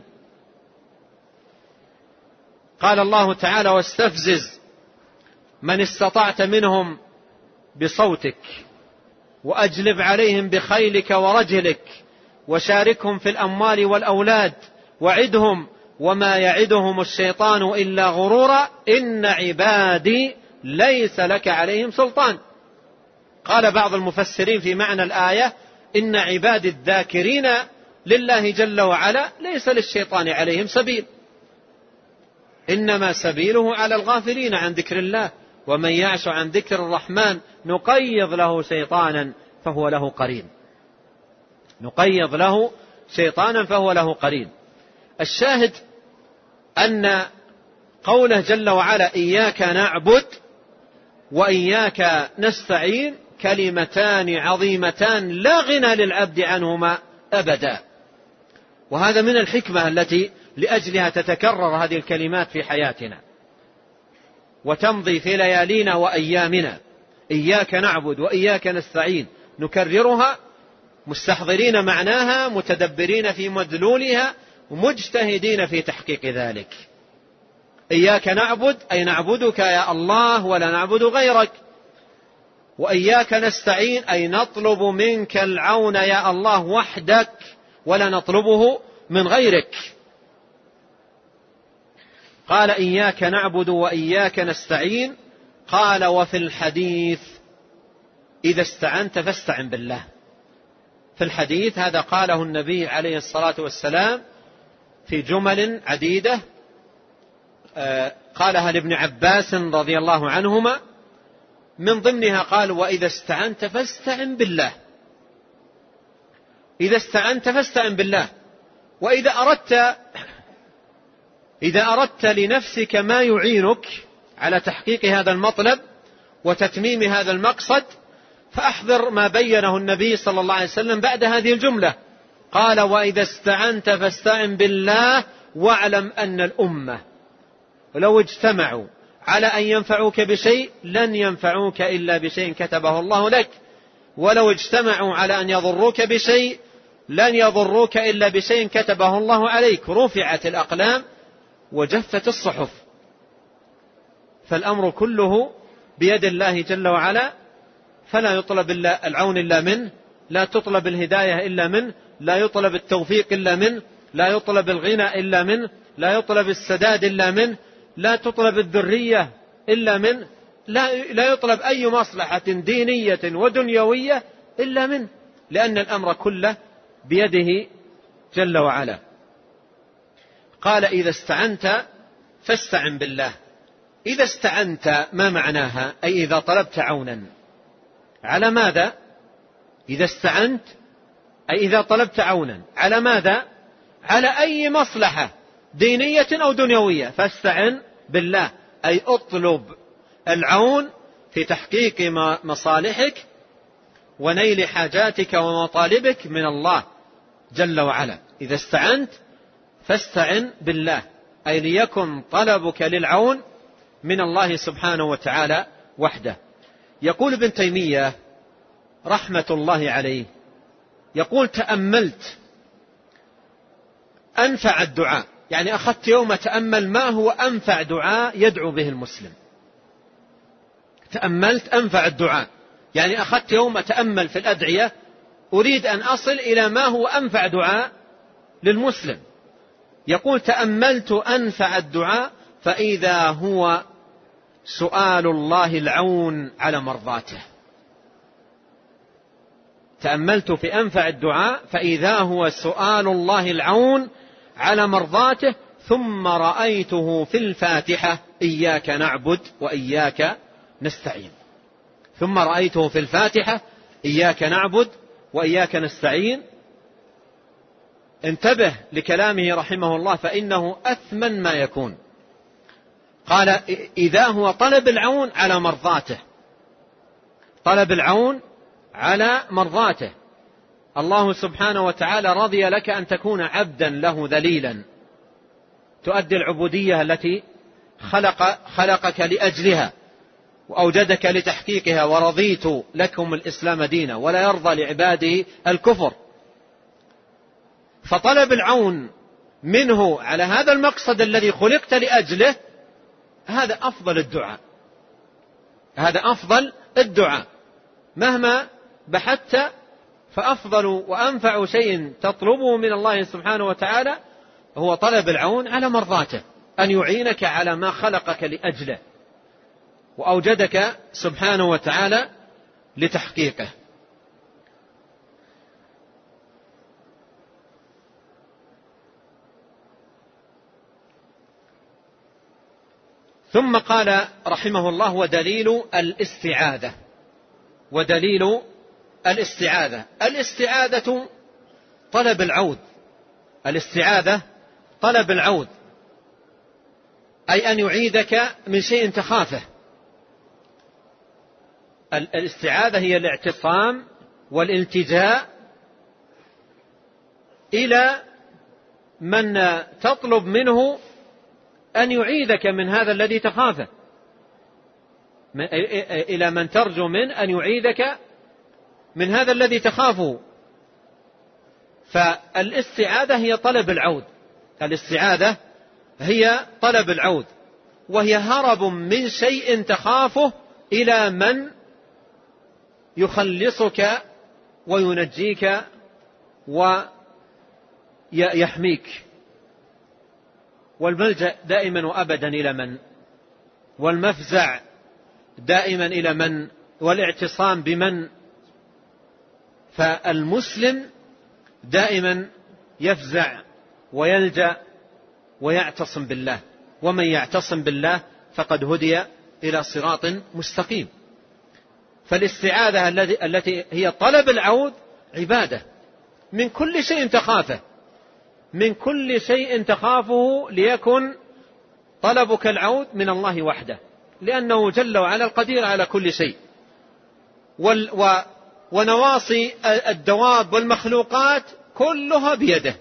قال الله تعالى: واستفزز من استطعت منهم بصوتك وأجلب عليهم بخيلك ورجلك وشاركهم في الأموال والأولاد وعدهم وما يعدهم الشيطان إلا غرورا إن عبادي ليس لك عليهم سلطان. قال بعض المفسرين في معنى الآية: إن عبادي الذاكرين لله جل وعلا ليس للشيطان عليهم سبيل، إنما سبيله على الغافلين عن ذكر الله، ومن يعش عن ذكر الرحمن نقيض له شيطانا فهو له قرين. نقيض له شيطانا فهو له قرين. الشاهد أن قوله جل وعلا إياك نعبد وإياك نستعين كلمتان عظيمتان لا غنى للعبد عنهما أبدا. وهذا من الحكمة التي لأجلها تتكرر هذه الكلمات في حياتنا وتمضي في ليالينا وأيامنا. إياك نعبد وإياك نستعين، نكررها مستحضرين معناها، متدبرين في مدلولها، ومجتهدين في تحقيق ذلك. إياك نعبد أي نعبدك يا الله ولا نعبد غيرك، وإياك نستعين أي نطلب منك العون يا الله وحدك ولا نطلبه من غيرك. قال إياك نعبد وإياك نستعين. قال وفي الحديث إذا استعنت فاستعن بالله. في الحديث هذا قاله النبي عليه الصلاة والسلام في جمل عديدة، قالها لابن عباس رضي الله عنهما، من ضمنها قال وإذا استعنت فاستعن بالله. إذا استعنت فاستعن بالله. وإذا أردت لنفسك ما يعينك على تحقيق هذا المطلب وتتميم هذا المقصد فأحضر ما بينه النبي صلى الله عليه وسلم بعد هذه الجملة. قال وإذا استعنت فاستعن بالله واعلم أن الأمة لو اجتمعوا على أن ينفعوك بشيء لن ينفعوك إلا بشيء كتبه الله لك، ولو اجتمعوا على أن يضروك بشيء لن يضروك إلا بشيء كتبه الله عليك. رفعت الأقلام وجفت الصحف. فالأمر كله بيد الله جل وعلا، فلا يطلب العون إلا منه، لا تطلب الهداية إلا منه، لا يطلب التوفيق إلا منه، لا يطلب الغنى إلا منه، لا يطلب السداد إلا منه، لا تطلب الذرية إلا منه، لا يطلب أي مصلحة دينية ودنيوية إلا منه، لأن الأمر كله بيده جل وعلا. قال إذا استعنت فاستعن بالله. إذا استعنت ما معناها؟ أي إذا طلبت عونا. على ماذا؟ إذا استعنت أي إذا طلبت عونا على ماذا؟ على أي مصلحة دينية أو دنيوية فاستعن بالله، أي اطلب العون في تحقيق مصالحك ونيل حاجاتك ومطالبك من الله جل وعلا. إذا استعنت فاستعن بالله، أي ليكن طلبك للعون من الله سبحانه وتعالى وحده. يقول ابن تيمية رحمة الله عليه، يقول تأملت أنفع الدعاء، يعني أخذت يوم أتأمل ما هو أنفع دعاء يدعو به المسلم. تأملت أنفع الدعاء، يعني أخذت يوم أتأمل في الأدعية، أريد أن أصل إلى ما هو أنفع دعاء للمسلم. يقول تأملت أنفع الدعاء فإذا هو سؤال الله العون على مرضاته. تأملت في أنفع الدعاء فإذا هو سؤال الله العون على مرضاته. ثم رأيته في الفاتحة إياك نعبد وإياك نستعين. ثم رأيته في الفاتحة إياك نعبد وإياك نستعين. انتبه لكلامه رحمه الله فإنه أثمن ما يكون. قال إذا هو طلب العون على مرضاته، طلب العون على مرضاته. الله سبحانه وتعالى رضي لك أن تكون عبدا له ذليلا، تؤدي العبودية التي خلقك لأجلها وأوجدك لتحقيقها، ورضيت لكم الإسلام دينا، ولا يرضى لعباده الكفر. فطلب العون منه على هذا المقصد الذي خلقت لأجله هذا أفضل الدعاء، هذا أفضل الدعاء. مهما بحثت فأفضل وأنفع شيء تطلبه من الله سبحانه وتعالى هو طلب العون على مرضاته، أن يعينك على ما خلقك لأجله وأوجدك سبحانه وتعالى لتحقيقه. ثم قال رحمه الله: ودليل الاستعاذة. ودليل الاستعاذة، الاستعاذة طلب العوذ، الاستعاذة طلب العوذ، أي أن يعيذك من شيء تخافه. الاستعاذة هي الاعتصام والالتجاء إلى من تطلب منه أن يعيذك من هذا الذي تخافه، إلى من ترجو منه أن يعيذك من هذا الذي تخافه. فالاستعاذة هي طلب العوذ، الاستعاذة هي طلب العوذ، وهي هرب من شيء تخافه إلى من يخلصك وينجيك ويحميك. والملجأ دائما وأبدا إلى من؟ والمفزع دائما إلى من؟ والاعتصام بمن؟ فالمسلم دائما يفزع ويلجأ ويعتصم بالله، ومن يعتصم بالله فقد هدي إلى صراط مستقيم. فالاستعاذة التي هي طلب العوذ عبادة من كل شيء تخافه، من كل شيء تخافه، ليكن طلبك العوذ من الله وحده، لأنه جل وعلا القدير على كل شيء. ونواصي الدواب والمخلوقات كلها بيده.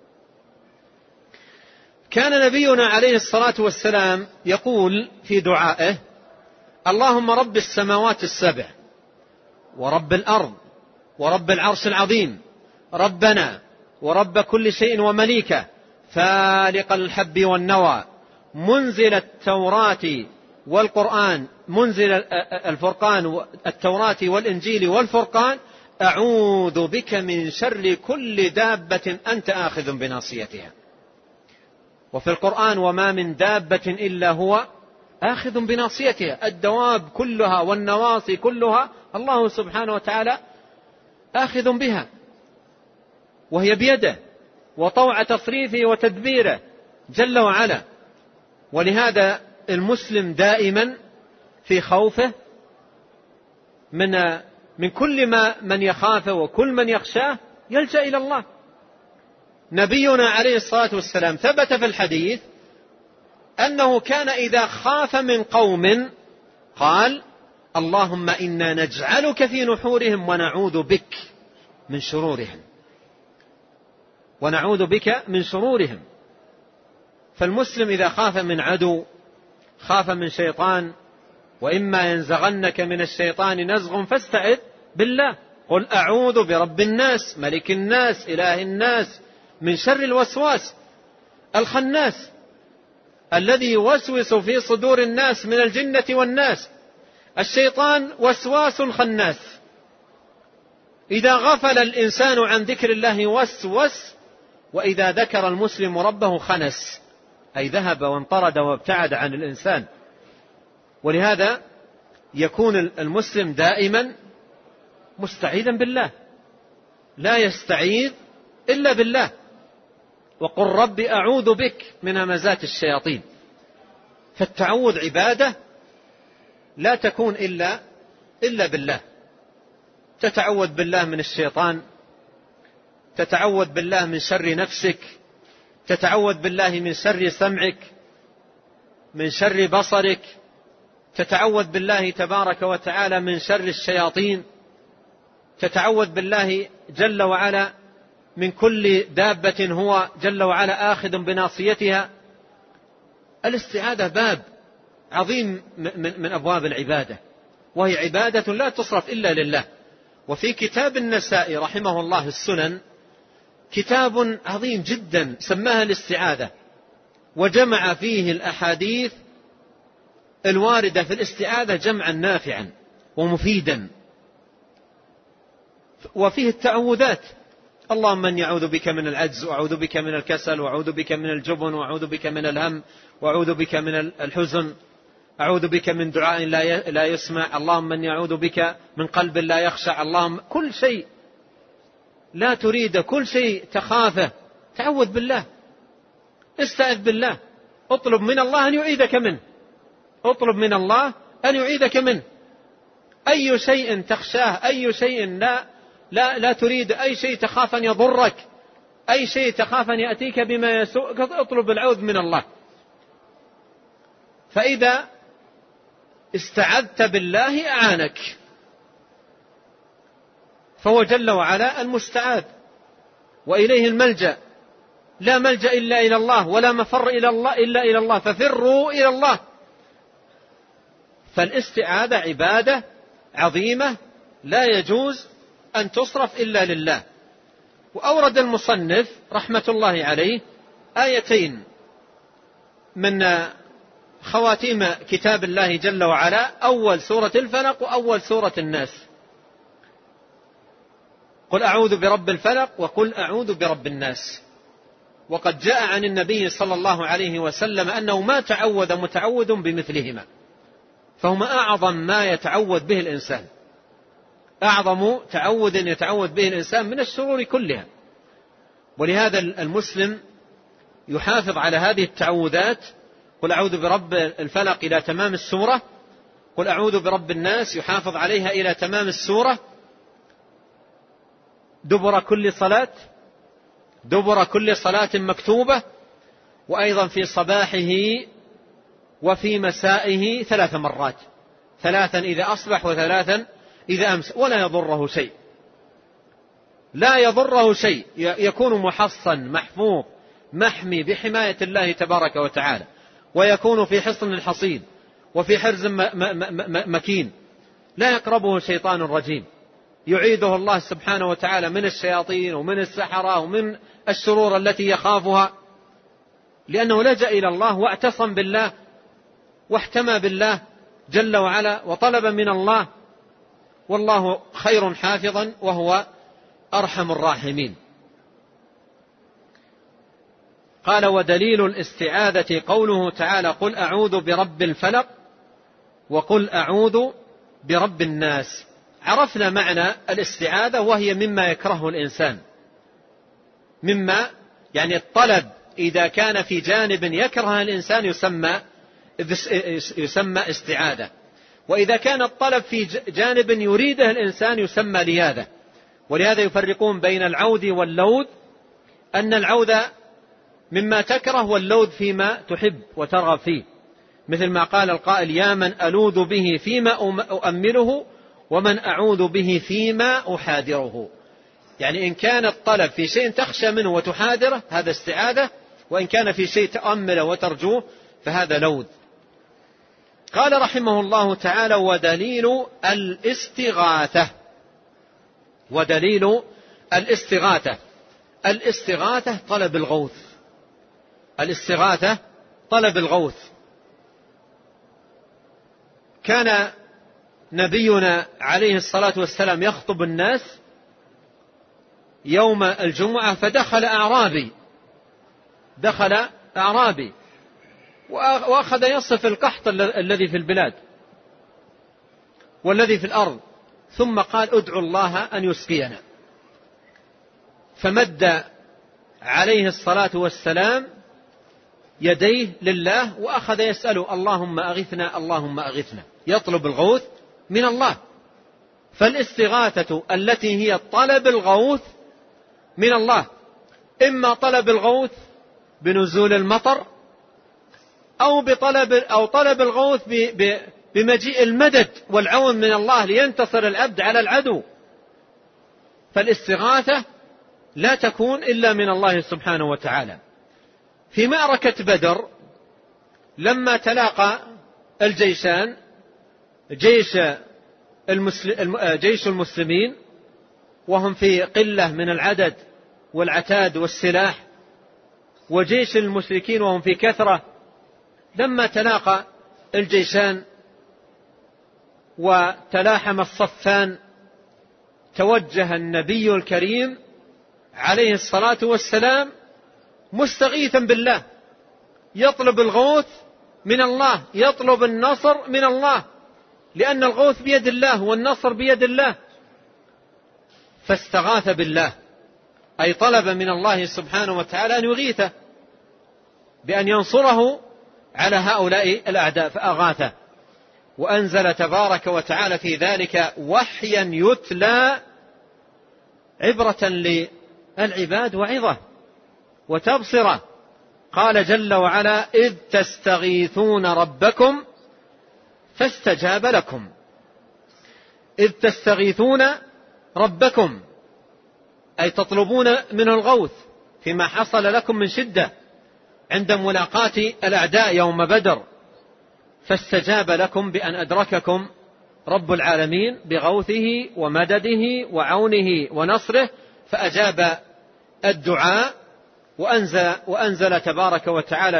كان نبينا عليه الصلاة والسلام يقول في دعائه: اللهم رب السماوات السبع ورب الأرض ورب العرش العظيم، ربنا ورب كل شيء ومليكه، فالق الحب والنوى، منزل التوراة والقرآن، منزل الفرقان، التوراة والإنجيل والفرقان، أعوذ بك من شر كل دابة أنت آخذ بناصيتها. وفي القرآن: وما من دابة إلا هو آخذ بناصيتها. الدواب كلها والنواصي كلها الله سبحانه وتعالى آخذ بها، وهي بيده وطوع تصريفه وتدبيره جل وعلا. ولهذا المسلم دائما في خوفه من كل من يخافه وكل من يخشاه، يلجأ إلى الله. نبينا عليه الصلاة والسلام ثبت في الحديث أنه كان إذا خاف من قوم قال: اللهم إنا نجعلك في نحورهم ونعوذ بك من شرورهم، ونعوذ بك من شرورهم. فالمسلم إذا خاف من عدو، خاف من شيطان، وإما ينزغنك من الشيطان نزغ فاستعذ بالله، قل أعوذ برب الناس ملك الناس إله الناس من شر الوسواس الخناس الذي يوسوس في صدور الناس من الجنة والناس. الشيطان وسواس خناس، إذا غفل الإنسان عن ذكر الله وسوس، وإذا ذكر المسلم ربه خنس، أي ذهب وانطرد وابتعد عن الإنسان. ولهذا يكون المسلم دائما مستعيذا بالله، لا يستعيذ إلا بالله. وقل رب أعوذ بك من همزات الشياطين. فالتعوذ عبادة لا تكون إلا بالله. تتعوذ بالله من الشيطان، تتعوذ بالله من شر نفسك، تتعوذ بالله من شر سمعك، من شر بصرك، تتعوذ بالله تبارك وتعالى من شر الشياطين. تتعوذ بالله جل وعلا من كل دابة هو جل وعلا آخذ بناصيتها. الاستعاذة باب عظيم من أبواب العبادة، وهي عبادة لا تصرف إلا لله. وفي كتاب النسائي رحمه الله السنن كتاب عظيم جدا سماها الاستعاذة، وجمع فيه الأحاديث الواردة في الاستعاذة جمعا نافعا ومفيدا. وفيه التعوذات: اللهم أني أعوذ بك من العجز، وأعوذ بك من الكسل، وأعوذ بك من الجبن، وأعوذ بك من الهم، وأعوذ بك من الحزن، أعوذ بك من دعاء لا يسمع، اللهم أني أعوذ بك من قلب لا يخشع. اللهم كل شيء لا تريد، كل شيء تخافه، تعوذ بالله، استعذ بالله، اطلب من الله أن يعيذك منه، اطلب من الله أن يعيذك منه. أي شيء تخشاه، أي شيء لا تريد، أي شيء تخاف أن يضرك، أي شيء تخاف أن يأتيك بما يسوءك، اطلب العوذ من الله. فإذا استعذت بالله أعانك، فهو جل وعلا المستعاذ وإليه الملجأ، لا ملجأ إلا إلى الله، ولا مفر إلا إلى الله، ففروا إلى الله. فالاستعاذة عبادة عظيمة لا يجوز أن تصرف إلا لله. وأورد المصنف رحمة الله عليه آيتين من خواتيم كتاب الله جل وعلا، أول سورة الفلق وأول سورة الناس: قل أعوذ برب الفلق وقل أعوذ برب الناس. وقد جاء عن النبي صلى الله عليه وسلم أنه ما تعوذ متعوذ بمثلهما، فهما أعظم ما يتعوذ به الإنسان، أعظم تعوذ يتعوذ به الإنسان من الشرور كلها. ولهذا المسلم يحافظ على هذه التعوذات: قل أعوذ برب الفلق إلى تمام السورة، قل أعوذ برب الناس يحافظ عليها إلى تمام السورة، دبر كل صلاة مكتوبة، وأيضا في صباحه وفي مسائه 3 مرات، 3 إذا أصبح و3 إذا أمس، ولا يضره شيء، لا يضره شيء، يكون محصن محفوظ محمي بحماية الله تبارك وتعالى، ويكون في حصن حصين وفي حرز مكين، لا يقربه شيطان رجيم، يعيده الله سبحانه وتعالى من الشياطين ومن السحرة ومن الشرور التي يخافها، لأنه لجأ إلى الله واعتصم بالله واحتمى بالله جل وعلا وطلب من الله، والله خير حافظا وهو أرحم الراحمين. قال: ودليل الاستعاذة قوله تعالى: قل أعوذ برب الفلق وقل أعوذ برب الناس. عرفنا معنى الاستعاذة، وهي مما يكرهه الإنسان، مما يعني الطلب إذا كان في جانب يكره الإنسان يسمى استعاذة، وإذا كان الطلب في جانب يريده الإنسان يسمى لياذة. ولهذا يفرقون بين العوذ واللوذ، أن العوذ مما تكره، واللوذ فيما تحب وترغب فيه، مثل ما قال القائل: يا من ألوذ به فيما أؤمله، ومن أعوذ به فيما أحاذره. يعني إن كان الطلب في شيء تخشى منه وتحاذره هذا استعاذة، وإن كان في شيء تأمله وترجوه فهذا لوذ. قال رحمه الله تعالى: ودليل الاستغاثة. ودليل الاستغاثة، الاستغاثة طلب الغوث، الاستغاثة طلب الغوث. كان نبينا عليه الصلاة والسلام يخطب الناس يوم الجمعة، فدخل أعرابي وأخذ يصف القحط الذي في البلاد والذي في الأرض، ثم قال: ادعوا الله أن يسقينا. فمد عليه الصلاة والسلام يديه لله وأخذ يسأل: اللهم أغثنا، اللهم أغثنا، يطلب الغوث من الله. فالاستغاثة التي هي طلب الغوث من الله، إما طلب الغوث بنزول المطر، أو طلب الغوث بمجيء المدد والعون من الله لينتصر العبد على العدو. فالاستغاثة لا تكون إلا من الله سبحانه وتعالى. في معركة بدر لما تلاقى الجيشان، جيش المسلمين وهم في قلة من العدد والعتاد والسلاح، وجيش المشركين وهم في كثرة، لما تلاقى الجيشان وتلاحم الصفان توجه النبي الكريم عليه الصلاة والسلام مستغيثا بالله، يطلب الغوث من الله، يطلب النصر من الله، لأن الغوث بيد الله والنصر بيد الله. فاستغاث بالله، أي طلب من الله سبحانه وتعالى أن يغيثه بأن ينصره على هؤلاء الأعداء، فأغاثه، وأنزل تبارك وتعالى في ذلك وحيا يتلى عبرة للعباد وعظة وتبصرة. قال جل وعلا: إذ تستغيثون ربكم فاستجاب لكم. إذ تستغيثون ربكم أي تطلبون منه الغوث فيما حصل لكم من شدة عند ملاقاة الأعداء يوم بدر، فاستجاب لكم بأن أدرككم رب العالمين بغوثه ومدده وعونه ونصره، فأجاب الدعاء وأنزل تبارك وتعالى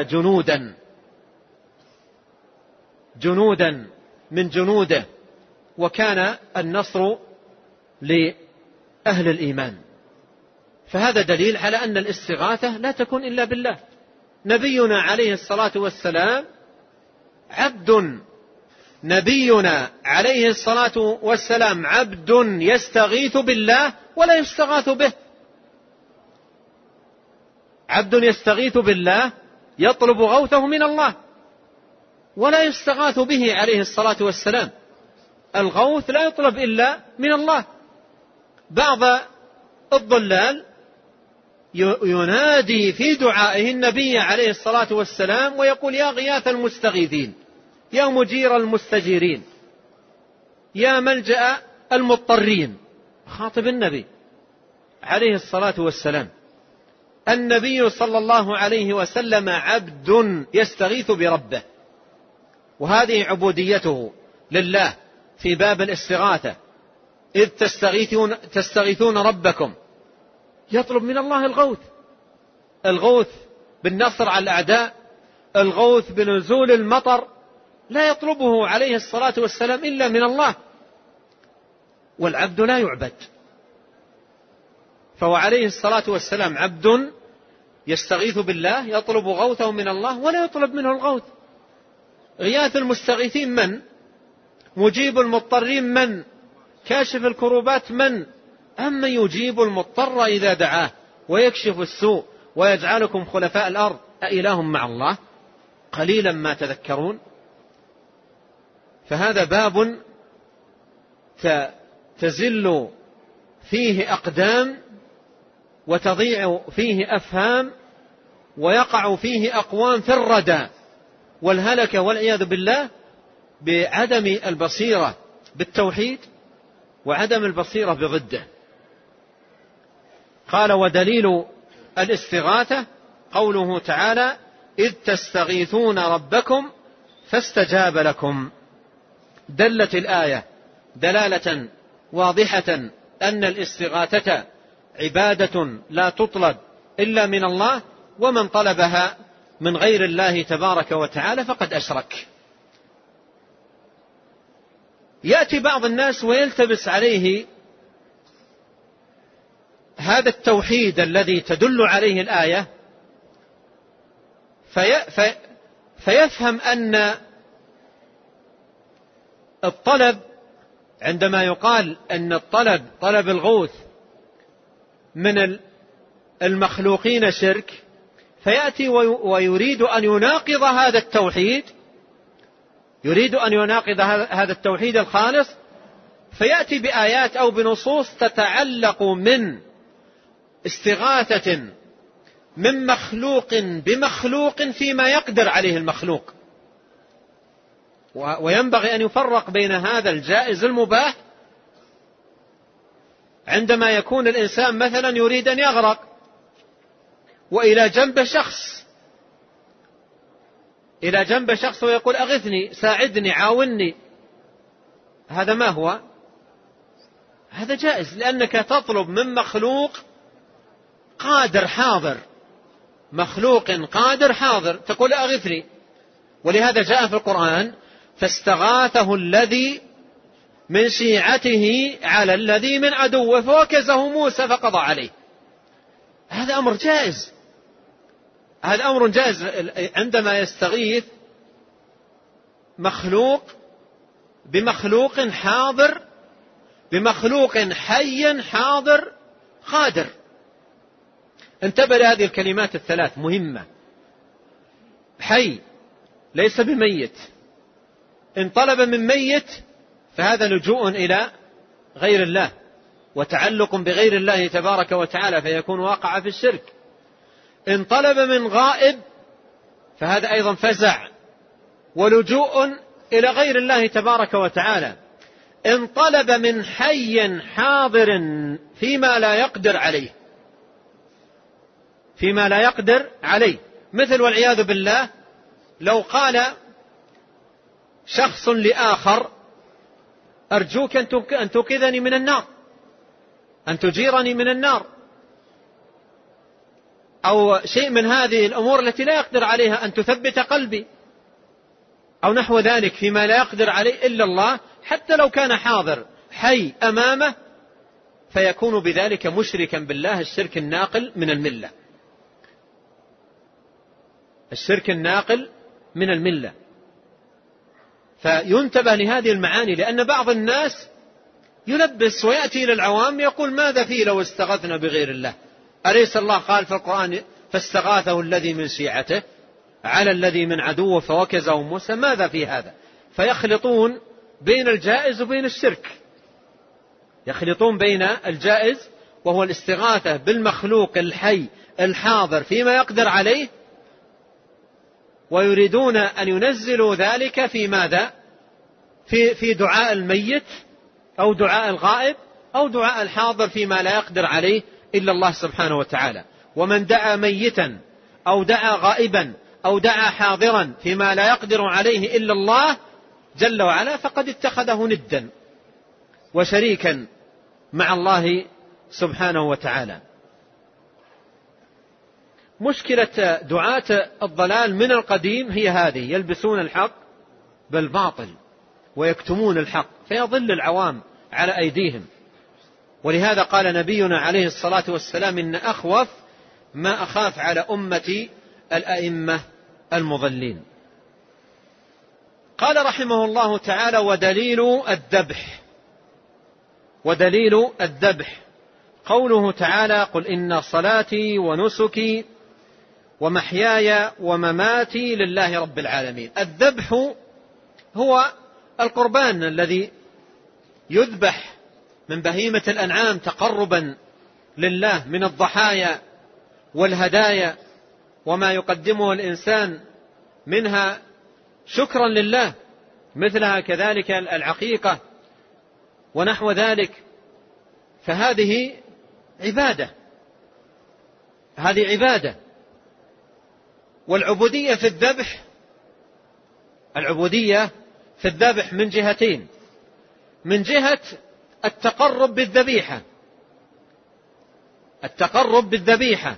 جنودا من جنوده، وكان النصر لأهل الإيمان. فهذا دليل على أن الاستغاثة لا تكون إلا بالله. نبينا عليه الصلاة والسلام عبد يستغيث بالله ولا يستغاث به. عبد يستغيث بالله يطلب غوثه من الله ولا يستغاث به عليه الصلاة والسلام. الغوث لا يطلب إلا من الله. بعض الضلال ينادي في دعائه النبي عليه الصلاة والسلام ويقول: يا غياث المستغيثين، يا مجير المستجيرين، يا ملجأ المضطرين. خاطب النبي عليه الصلاة والسلام. النبي صلى الله عليه وسلم عبد يستغيث بربه، وهذه عبوديته لله في باب الاستغاثة. إذ تستغيثون ربكم، يطلب من الله الغوث بالنصر على الأعداء، الغوث بنزول المطر، لا يطلبه عليه الصلاة والسلام إلا من الله. والعبد لا يعبد، فهو عليه الصلاة والسلام عبد يستغيث بالله، يطلب غوثه من الله ولا يطلب منه الغوث. غياث المستغيثين من؟ مجيب المضطرين من؟ كاشف الكروبات من؟ أما يجيب المضطر إذا دعاه ويكشف السوء ويجعلكم خلفاء الأرض أإله مع الله؟ قليلا ما تذكرون. فهذا باب تزل فيه أقدام وتضيع فيه أفهام ويقع فيه أقوام في الردى والهلك والعياذ بالله بعدم البصيرة بالتوحيد وعدم البصيرة بضده. قال: ودليل الاستغاثة قوله تعالى: إذ تستغيثون ربكم فاستجاب لكم. دلت الآية دلالة واضحة أن الاستغاثة عبادة لا تطلب إلا من الله، ومن طلبها من غير الله تبارك وتعالى فقد أشرك. يأتي بعض الناس ويلتبس عليه هذا التوحيد الذي تدل عليه الآية، فيفهم أن الطلب، عندما يقال أن الطلب طلب الغوث من المخلوقين شرك، فيأتي ويريد أن يناقض هذا التوحيد، يريد أن يناقض هذا التوحيد الخالص، فيأتي بآيات أو بنصوص تتعلق من استغاثة من مخلوق بمخلوق فيما يقدر عليه المخلوق. وينبغي أن يفرق بين هذا الجائز المباح عندما يكون الإنسان مثلا يريد أن يغرق وإلى جنب شخص ويقول أغثني ساعدني عاوني، هذا ما هو؟ هذا جائز، لأنك تطلب من مخلوق قادر حاضر، مخلوق قادر حاضر، تقول أغثني. ولهذا جاء في القرآن فاستغاثه الذي من شيعته على الذي من عدوه فوكزه موسى فقضى عليه. هذا أمر جائز، هذا أمر جائز عندما يستغيث مخلوق بمخلوق حاضر، بمخلوق حي حاضر قادر. انتبه لهذه الكلمات الثلاث مهمة. حي ليس بميت، إن طلب من ميت فهذا لجوء إلى غير الله وتعلق بغير الله تبارك وتعالى فيكون واقع في الشرك. إن طلب من غائب فهذا أيضا فزع ولجوء إلى غير الله تبارك وتعالى. إن طلب من حي حاضر فيما لا يقدر عليه، مثل والعياذ بالله لو قال شخص لآخر أرجوك أن توقظني من النار، أن تجيرني من النار، أو شيء من هذه الأمور التي لا يقدر عليها، أن تثبت قلبي، أو نحو ذلك فيما لا يقدر عليه إلا الله، حتى لو كان حاضر حي أمامه فيكون بذلك مشركا بالله الشرك الناقل من الملة، الشرك الناقل من الملة. فينتبه لهذه المعاني، لأن بعض الناس يلبس ويأتي إلى العوام يقول ماذا فيه لو استغثنا بغير الله؟ أليس الله قال في القرآن فاستغاثه الذي من شيعته على الذي من عدوه فوكزه موسى؟ ماذا في هذا؟ فيخلطون بين الجائز وبين الشرك، يخلطون بين الجائز وهو الاستغاثة بالمخلوق الحي الحاضر فيما يقدر عليه، ويريدون أن ينزلوا ذلك في ماذا؟ في دعاء الميت أو دعاء الغائب أو دعاء الحاضر فيما لا يقدر عليه إلا الله سبحانه وتعالى. ومن دعا ميتا أو دعا غائبا أو دعا حاضرا فيما لا يقدر عليه إلا الله جل وعلا فقد اتخذه ندا وشريكا مع الله سبحانه وتعالى. مشكلة دعاة الضلال من القديم هي هذه، يلبسون الحق بالباطل ويكتمون الحق فيضل العوام على أيديهم. ولهذا قال نبينا عليه الصلاة والسلام إن أخوف ما أخاف على أمتي الأئمة المضلين. قال رحمه الله تعالى ودليل الذبح قوله تعالى قل إن صلاتي ونسكي ومحياي ومماتي لله رب العالمين. الذبح هو القربان الذي يذبح من بهيمة الأنعام تقربا لله من الضحايا والهدايا وما يقدمه الإنسان منها شكرا لله، مثلها كذلك العقيقة ونحو ذلك. فهذه عبادة، هذه عبادة. والعبودية في الذبح، العبودية في الذبح من جهتين: من جهة التقرب بالذبيحة، التقرب بالذبيحة،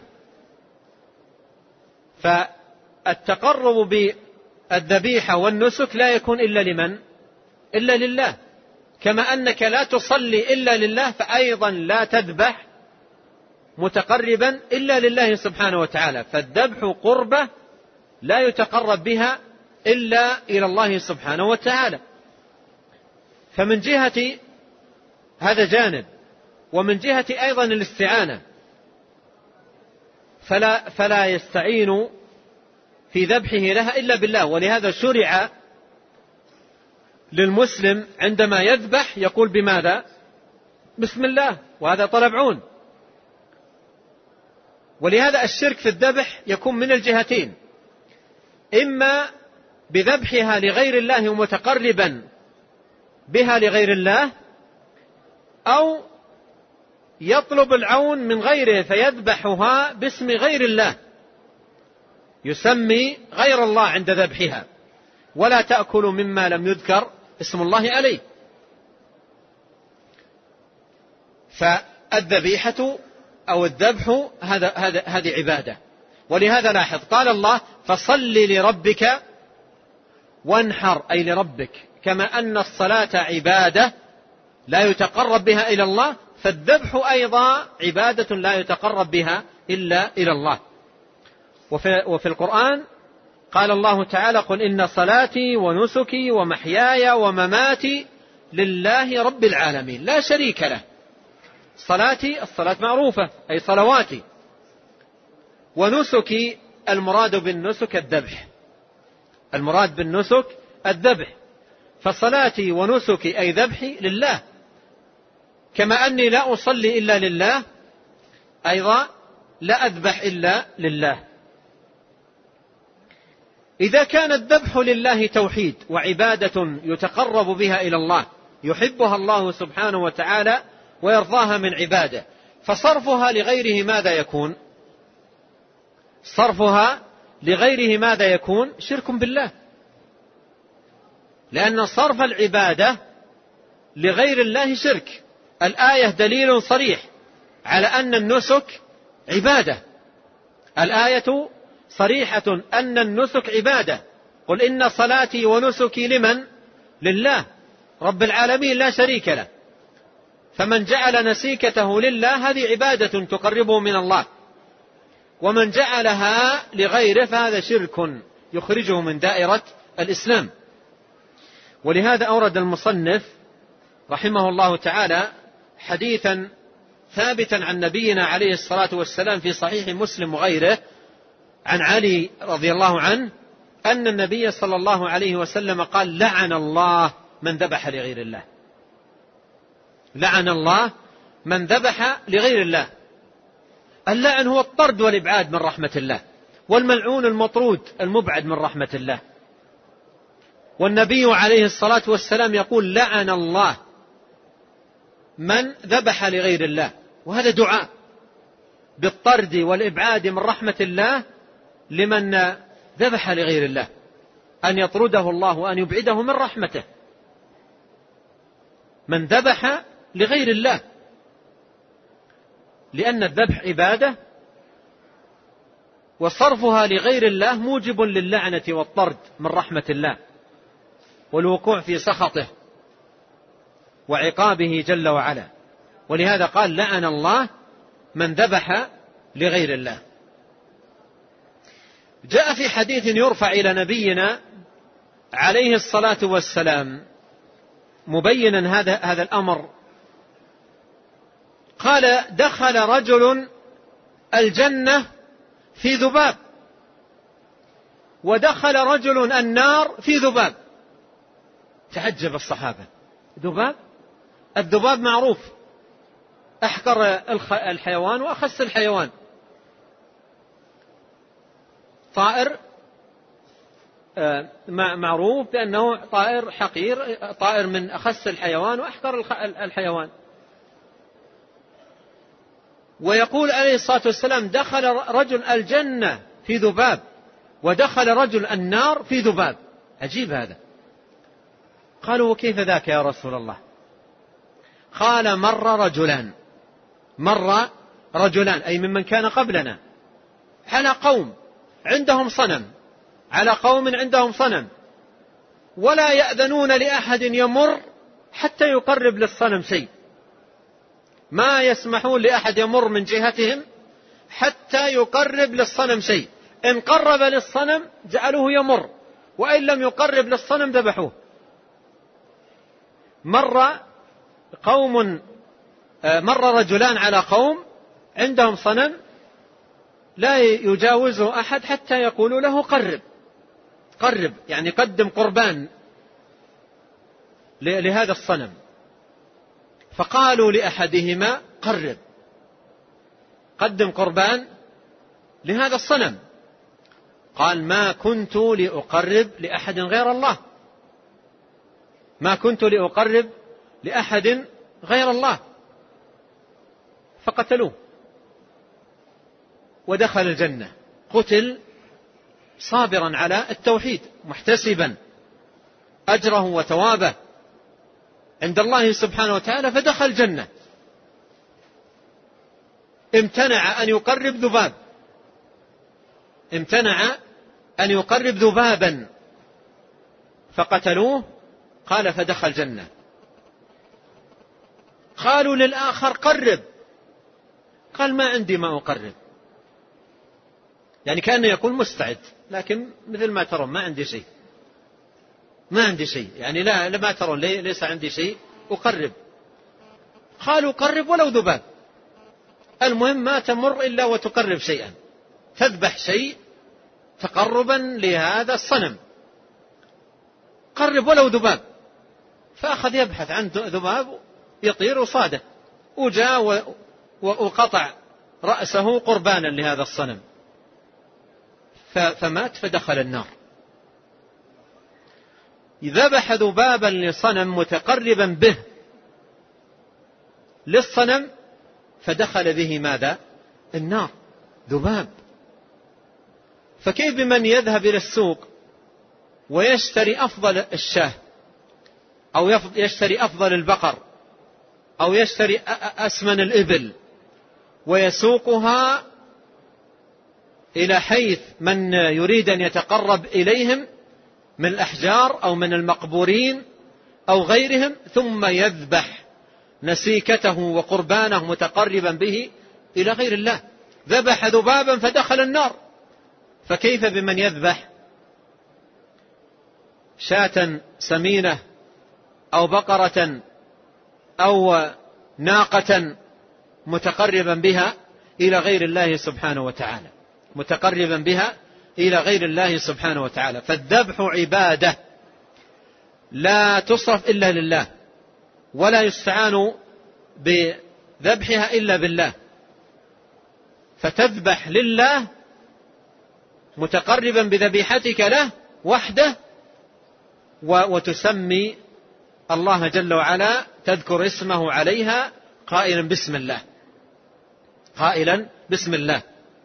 فالتقرب بالذبيحة والنسك لا يكون إلا لمن؟ إلا لله. كما أنك لا تصلي إلا لله فأيضا لا تذبح متقربا إلا لله سبحانه وتعالى. فالذبح قربة لا يتقرب بها إلا إلى الله سبحانه وتعالى. فمن جهة هذا جانب، ومن جهة أيضا الاستعانة، فلا يستعين في ذبحه لها إلا بالله. ولهذا شرع للمسلم عندما يذبح يقول بماذا؟ بسم الله، وهذا طلب عون. ولهذا الشرك في الذبح يكون من الجهتين: إما بذبحها لغير الله ومتقربا بها لغير الله، أو يطلب العون من غيره فيذبحها باسم غير الله، يسمي غير الله عند ذبحها، ولا تأكلوا مما لم يذكر اسم الله عليه. فالذبيحة أو الذبح هذه عبادة. ولهذا لاحظ قال الله فصل لربك وانحر، أي لربك. كما أن الصلاة عبادة لا يتقرب بها إلى الله، فالذبح أيضا عبادة لا يتقرب بها إلا إلى الله. وفي القرآن قال الله تعالى قل إن صلاتي ونسكي ومحياي ومماتي لله رب العالمين لا شريك له. صلاتي الصلاة معروفة أي صلواتي، ونسكي المراد بالنسك الذبح، المراد بالنسك الذبح، فصلاتي ونسكي أي ذبحي لله، كما أني لا أصلي إلا لله أيضا لا أذبح إلا لله. إذا كان الذبح لله توحيد وعبادة يتقرب بها إلى الله يحبها الله سبحانه وتعالى ويرضاها من عباده، فصرفها لغيره ماذا يكون؟ صرفها لغيره ماذا يكون؟ شرك بالله، لأن صرف العبادة لغير الله شرك. الآية دليل صريح على أن النسك عبادة، الآية صريحة أن النسك عبادة. قل إن صلاتي ونسكي لمن؟ لله رب العالمين لا شريك له. فمن جعل نسيكته لله هذه عبادة تقربه من الله، ومن جعلها لغيره فهذا شرك يخرجه من دائرة الإسلام. ولهذا أورد المصنف رحمه الله تعالى حديثا ثابتا عن نبينا عليه الصلاة والسلام في صحيح مسلم وغيره عن علي رضي الله عنه أن النبي صلى الله عليه وسلم قال لعن الله من ذبح لغير الله، لعن الله من ذبح لغير الله. اللعن هو الطرد والإبعاد من رحمة الله، والملعون المطرود المبعد من رحمة الله. والنبي عليه الصلاة والسلام يقول لعن الله من ذبح لغير الله، وهذا دعاء بالطرد والإبعاد من رحمة الله لمن ذبح لغير الله، أن يطرده الله وأن يبعده من رحمته. من ذبح لغير الله، لأن الذبح عبادة، وصرفها لغير الله موجب للعنة والطرد من رحمة الله والوقوع في سخطه وعقابه جل وعلا. ولهذا قال لعن الله من ذبح لغير الله. جاء في حديث يرفع إلى نبينا عليه الصلاة والسلام مبينا هذا الأمر، قال دخل رجل الجنة في ذباب، ودخل رجل النار في ذباب. تعجب الصحابة، ذباب؟ الذباب معروف أحقر الحيوان وأخس الحيوان، طائر معروف بأنه طائر حقير، طائر من أخس الحيوان وأحقر الحيوان. ويقول عليه الصلاة والسلام دخل رجل الجنة في ذباب، ودخل رجل النار في ذباب. عجيب هذا. قالوا وكيف ذاك يا رسول الله؟ قال مر رجلان أي ممن كان قبلنا على قوم عندهم صنم، على قوم عندهم صنم، ولا يأذنون لأحد يمر حتى يقرب للصنم شيء، ما يسمحون لأحد يمر من جهتهم حتى يقرب للصنم شيء. إن قرب للصنم جعلوه يمر، وإن لم يقرب للصنم ذبحوه. مر رجلان على قوم عندهم صنم لا يجاوزه أحد حتى يقولوا له قرب، يعني قدم قربان لهذا الصنم. فقالوا لأحدهما قدم قربان لهذا الصنم. قال ما كنت لأقرب لأحد غير الله، ما كنت لأقرب لأحد غير الله. فقتلوه ودخل الجنة. قتل صابرا على التوحيد محتسبا أجره وثوابه عند الله سبحانه وتعالى، فدخل الجنة. امتنع أن يقرب ذباب، امتنع أن يقرب ذبابا فقتلوه، قال فدخل الجنة. قالوا للآخر قرب، قال ما عندي ما أقرب، يعني كأنه يقول مستعد، لكن مثل ما ترون ما عندي شيء، ما عندي شيء، يعني لا ما ترون ليس عندي شيء أقرب. قالوا قرب ولو ذباب، المهم ما تمر إلا وتقرب شيئا، تذبح شيء تقربا لهذا الصنم، قرب ولو ذباب. فأخذ يبحث عن ذباب يطير وصاده، وجاء وقطع رأسه قربانا لهذا الصنم، فمات فدخل النار. ذبح ذبابا لصنم متقربا به للصنم فدخل به ماذا؟ النار، ذباب. فكيف بمن يذهب إلى السوق ويشتري أفضل الشاه، أو يشتري أفضل البقر، أو يشتري أسمن الإبل ويسوقها إلى حيث من يريد أن يتقرب إليهم من الأحجار أو من المقبورين أو غيرهم، ثم يذبح نسيكته وقربانه متقربا به إلى غير الله. ذبح ذبابا فدخل النار، فكيف بمن يذبح شاة سمينة أو بقرة أو ناقة متقربا بها إلى غير الله سبحانه وتعالى، متقربا بها إلى غير الله سبحانه وتعالى. فالذبح عبادة لا تصرف إلا لله، ولا يستعان بذبحها إلا بالله، فتذبح لله متقربا بذبيحتك له وحده، وتسمي الله جل وعلا، تذكر اسمه عليها قائلا بسم الله، قائلا بسم الله.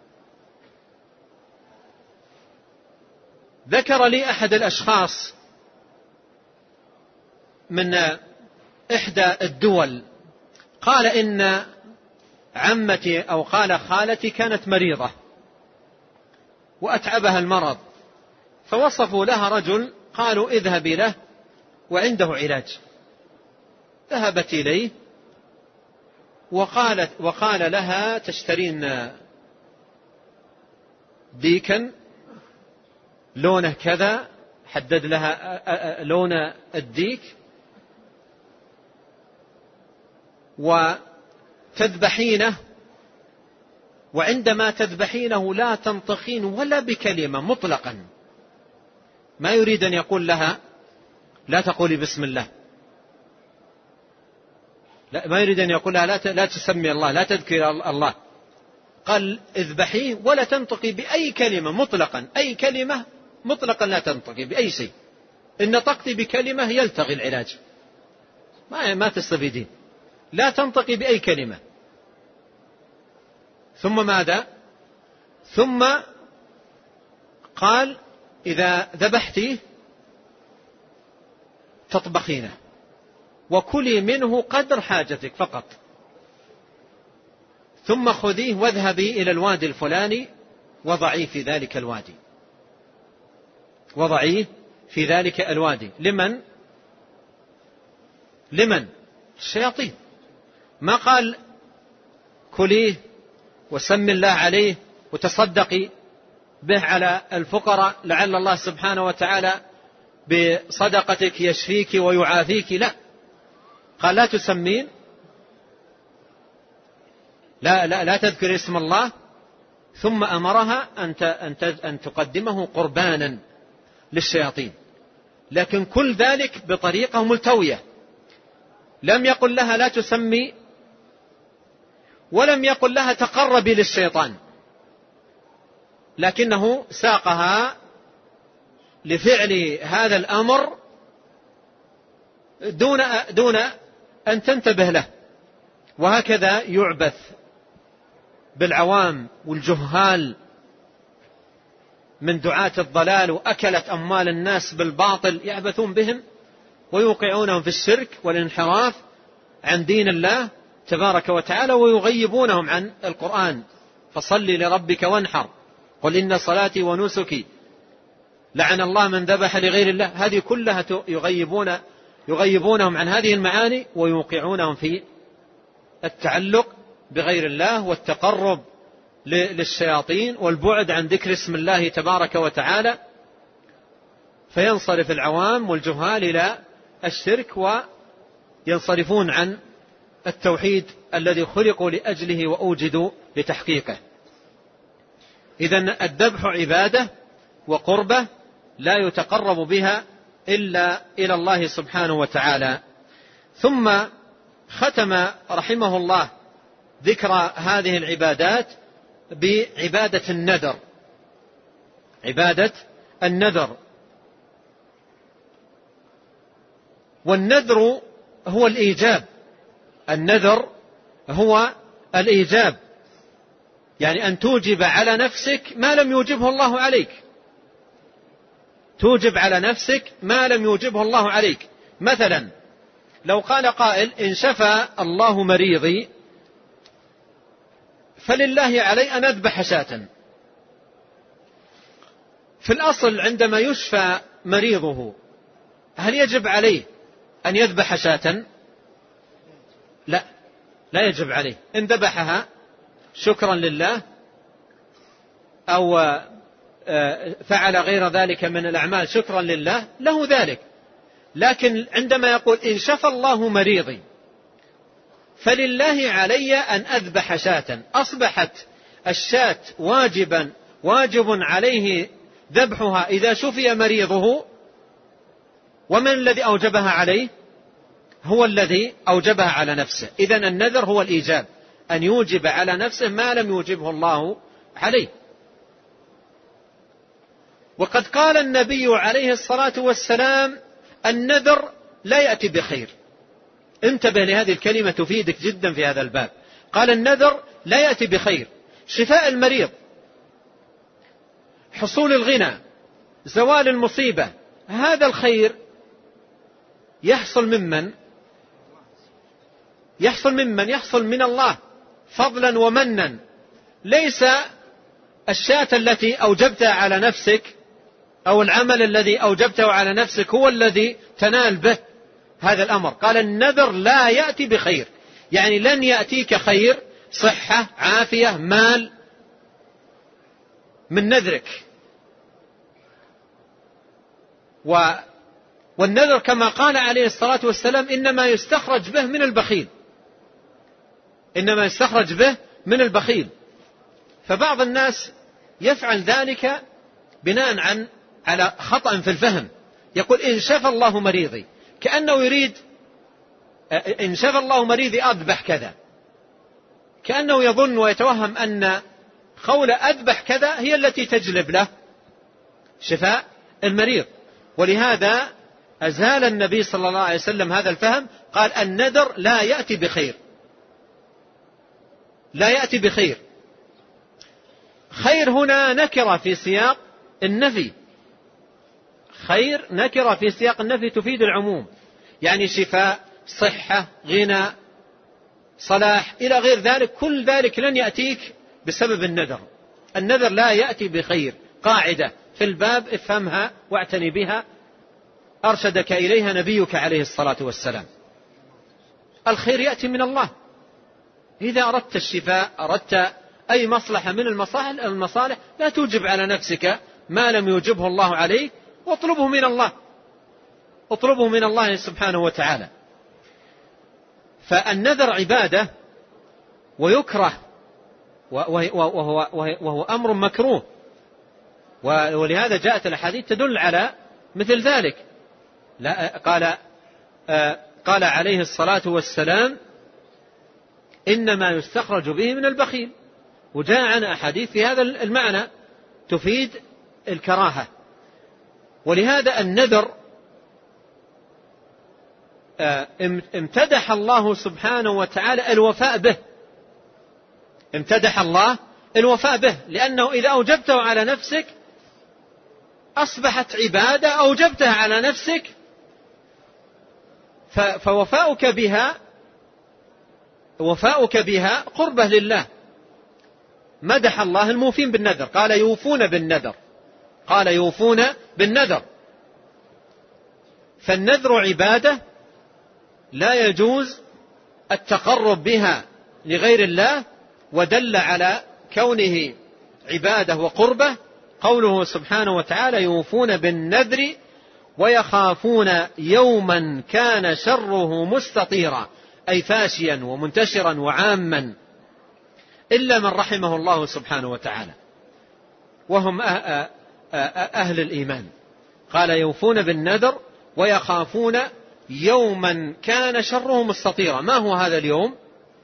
ذكر لي أحد الأشخاص من إحدى الدول، قال إن عمتي أو قال خالتي كانت مريضة وأتعبها المرض، فوصفوا لها رجل قالوا اذهبي له وعنده علاج. ذهبت إليه وقال لها تشترين ديكا لونه كذا، حدد لها لون الديك، وتذبحينه، وعندما تذبحينه لا تنطقين ولا بكلمة مطلقا، ما يريد أن يقول لها لا تقولي بسم الله، لا، ما يريد أن يقول لها لا تسمي الله، لا تذكر الله، قال اذبحيه ولا تنطقي بأي كلمة مطلقا، أي كلمة مطلقا لا تنطقي بأي شيء، إن نطقتي بكلمة يلتغي العلاج، ما تستفيدين، لا تنطقي بأي كلمة. ثم ماذا؟ ثم قال إذا ذبحتيه تطبخينه وكلي منه قدر حاجتك فقط، ثم خذيه واذهبي إلى الوادي الفلاني وضعيه في ذلك الوادي، وضعيه في ذلك الوادي. لمن؟ الشياطين. ما قال كليه وسم الله عليه وتصدقي به على الفقراء لعل الله سبحانه وتعالى بصدقتك يشفيك ويعافيك، لا، قال لا تسمين، لا تذكر اسم الله، ثم أمرها أن تقدمه قربانا للشياطين، لكن كل ذلك بطريقة ملتوية. لم يقل لها لا تسمي، ولم يقل لها تقربي للشيطان، لكنه ساقها لفعل هذا الأمر دون أن تنتبه له. وهكذا يعبث بالعوام والجهال من دعاة الضلال وأكلت أموال الناس بالباطل، يعبثون بهم ويوقعونهم في الشرك والانحراف عن دين الله تبارك وتعالى، ويغيبونهم عن القرآن. فصل لربك وانحر، قل إن صلاتي ونسكي، لعن الله من ذبح لغير الله. هذه كلها يغيبونهم عن هذه المعاني ويوقعونهم في التعلق بغير الله والتقرب للشياطين والبعد عن ذكر اسم الله تبارك وتعالى، فينصرف العوام والجهال إلى الشرك وينصرفون عن التوحيد الذي خلقوا لأجله وأوجدوا لتحقيقه. إذن الذبح عبادة وقربة لا يتقرب بها إلا إلى الله سبحانه وتعالى. ثم ختم رحمه الله ذكر هذه العبادات بعبادة النذر. عبادة النذر، والنذر هو الإيجاب. النذر هو الإيجاب، يعني أن توجب على نفسك ما لم يوجبه الله عليك. توجب على نفسك ما لم يوجبه الله عليك. مثلا لو قال قائل إن شفى الله مريضي فلله علي أن أذبح شاة. في الأصل عندما يشفى مريضه هل يجب عليه أن يذبح شاة؟ لا، لا يجب عليه. إن ذبحها شكرا لله أو فعل غير ذلك من الأعمال شكرا لله له ذلك. لكن عندما يقول إن شفى الله مريضي فلله علي أن أذبح شاة، أصبحت الشاة واجب عليه ذبحها إذا شفي مريضه. ومن الذي أوجبها عليه؟ هو الذي أوجبها على نفسه. إذن النذر هو الإيجاب، أن يوجب على نفسه ما لم يوجبه الله عليه. وقد قال النبي عليه الصلاة والسلام النذر لا يأتي بخير. انتبه لهذه الكلمة تفيدك جدا في هذا الباب. قال النذر لا يأتي بخير. شفاء المريض، حصول الغنى، زوال المصيبة، هذا الخير يحصل ممن؟ يحصل من الله فضلا ومنا. ليس الشاة التي أوجبتها على نفسك أو العمل الذي أوجبته على نفسك هو الذي تنال به هذا الأمر. قال النذر لا يأتي بخير، يعني لن يأتيك خير، صحة، عافية، مال من نذرك. والنذر كما قال عليه الصلاة والسلام إنما يستخرج به من البخيل. إنما يستخرج به من البخيل. فبعض الناس يفعل ذلك بناء على خطأ في الفهم. يقول إن شفى الله مريضي، كأنه يريد إن شفى الله مريضي أذبح كذا، كأنه يظن ويتوهم أن قول أذبح كذا هي التي تجلب له شفاء المريض. ولهذا أزال النبي صلى الله عليه وسلم هذا الفهم، قال النذر لا يأتي بخير، لا يأتي بخير. خير هنا نكرة في سياق النفي. خير نكرة في سياق النفي تفيد العموم، يعني شفاء، صحة، غنى، صلاح إلى غير ذلك، كل ذلك لن يأتيك بسبب النذر. النذر لا يأتي بخير. قاعدة في الباب افهمها واعتني بها، أرشدك إليها نبيك عليه الصلاة والسلام. الخير يأتي من الله. إذا أردت الشفاء، أردت أي مصلحة من المصالح، لا توجب على نفسك ما لم يوجبه الله عليك، واطلبه من الله، اطلبه من الله سبحانه وتعالى. فالنذر عبادة ويكره، وهو أمر مكروه، ولهذا جاءت الأحاديث تدل على مثل ذلك. قال عليه الصلاة والسلام إنما يستخرج به من البخيل. وجاء عن أحاديث في هذا المعنى تفيد الكراهة. ولهذا النذر امتدح الله سبحانه وتعالى الوفاء به، امتدح الله الوفاء به، لأنه إذا أوجبته على نفسك أصبحت عبادة أوجبتها على نفسك، وفاؤك بها قربة لله. مدح الله الموفين بالنذر، قال يوفون بالنذر. فالنذر عبادة لا يجوز التقرب بها لغير الله، ودل على كونه عبادة وقربة قوله سبحانه وتعالى يوفون بالنذر ويخافون يوما كان شره مستطيرا، أي فاشيا ومنتشرا وعاما، إلا من رحمه الله سبحانه وتعالى وهم أهل الإيمان. قال يوفون بالنذر ويخافون يوما كان شره مستطيرا. ما هو هذا اليوم؟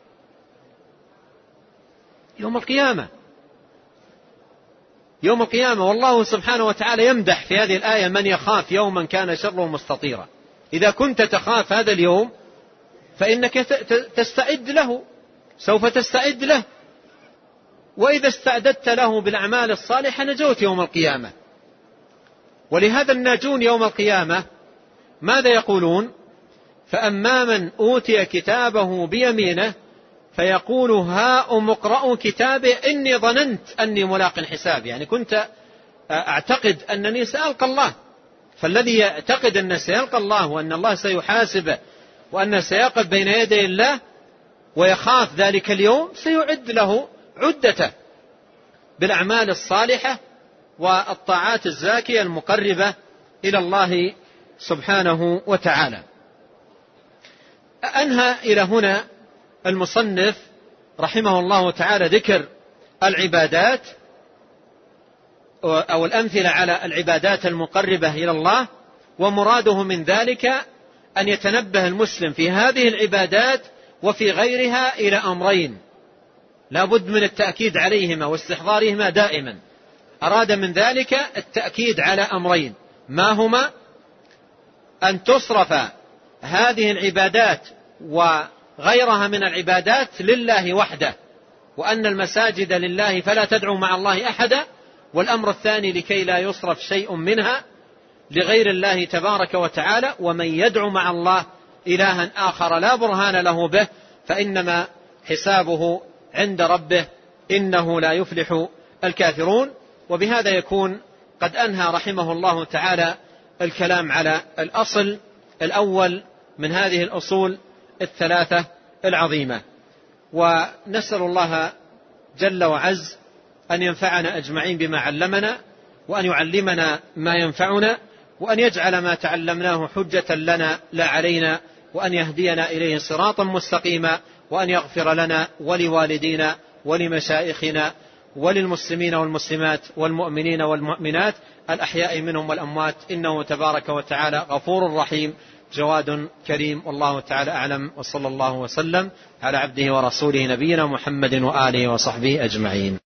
يوم القيامة. يوم القيامة. والله سبحانه وتعالى يمدح في هذه الآية من يخاف يوما كان شره مستطيرا. إذا كنت تخاف هذا اليوم فإنك تستعد له، سوف تستعد له، وإذا استعددت له بالأعمال الصالحة نجوت يوم القيامة. ولهذا الناجون يوم القيامة ماذا يقولون؟ فأما من أوتي كتابه بيمينه فيقول هاؤم اقرءوا كتابي إني ظننت أني ملاق حساب. يعني كنت أعتقد أنني سألقى الله. فالذي يعتقد أن سيلقى الله وأن الله سيحاسبه وأن سيقف بين يدي الله ويخاف ذلك اليوم سيعد له عدته بالأعمال الصالحة والطاعات الزاكية المقربة إلى الله سبحانه وتعالى. أنهى إلى هنا المصنف رحمه الله تعالى ذكر العبادات أو الأمثلة على العبادات المقربة إلى الله، ومراده من ذلك أن يتنبه المسلم في هذه العبادات وفي غيرها إلى أمرين لا بد من التأكيد عليهما واستحضارهما دائما. أراد من ذلك التأكيد على أمرين، ما هما؟ أن تصرف هذه العبادات وغيرها من العبادات لله وحده، وأن المساجد لله فلا تدعوا مع الله أحدا. والأمر الثاني لكي لا يصرف شيء منها لغير الله تبارك وتعالى، ومن يدعو مع الله إلها آخر لا برهان له به فإنما حسابه عند ربه إنه لا يفلح الكافرون. وبهذا يكون قد أنهى رحمه الله تعالى الكلام على الأصل الأول من هذه الأصول الثلاثة العظيمة. ونسأل الله جل وعز أن ينفعنا أجمعين بما علمنا، وأن يعلمنا ما ينفعنا، وأن يجعل ما تعلمناه حجة لنا لا علينا، وأن يهدينا إليه صراطا مستقيما، وأن يغفر لنا ولوالدينا ولمشائخنا وللمسلمين والمسلمات والمؤمنين والمؤمنات الأحياء منهم والأموات، إنه تبارك وتعالى غفور رحيم جواد كريم. والله تعالى أعلم، وصلى الله وسلم على عبده ورسوله نبينا محمد وآله وصحبه أجمعين.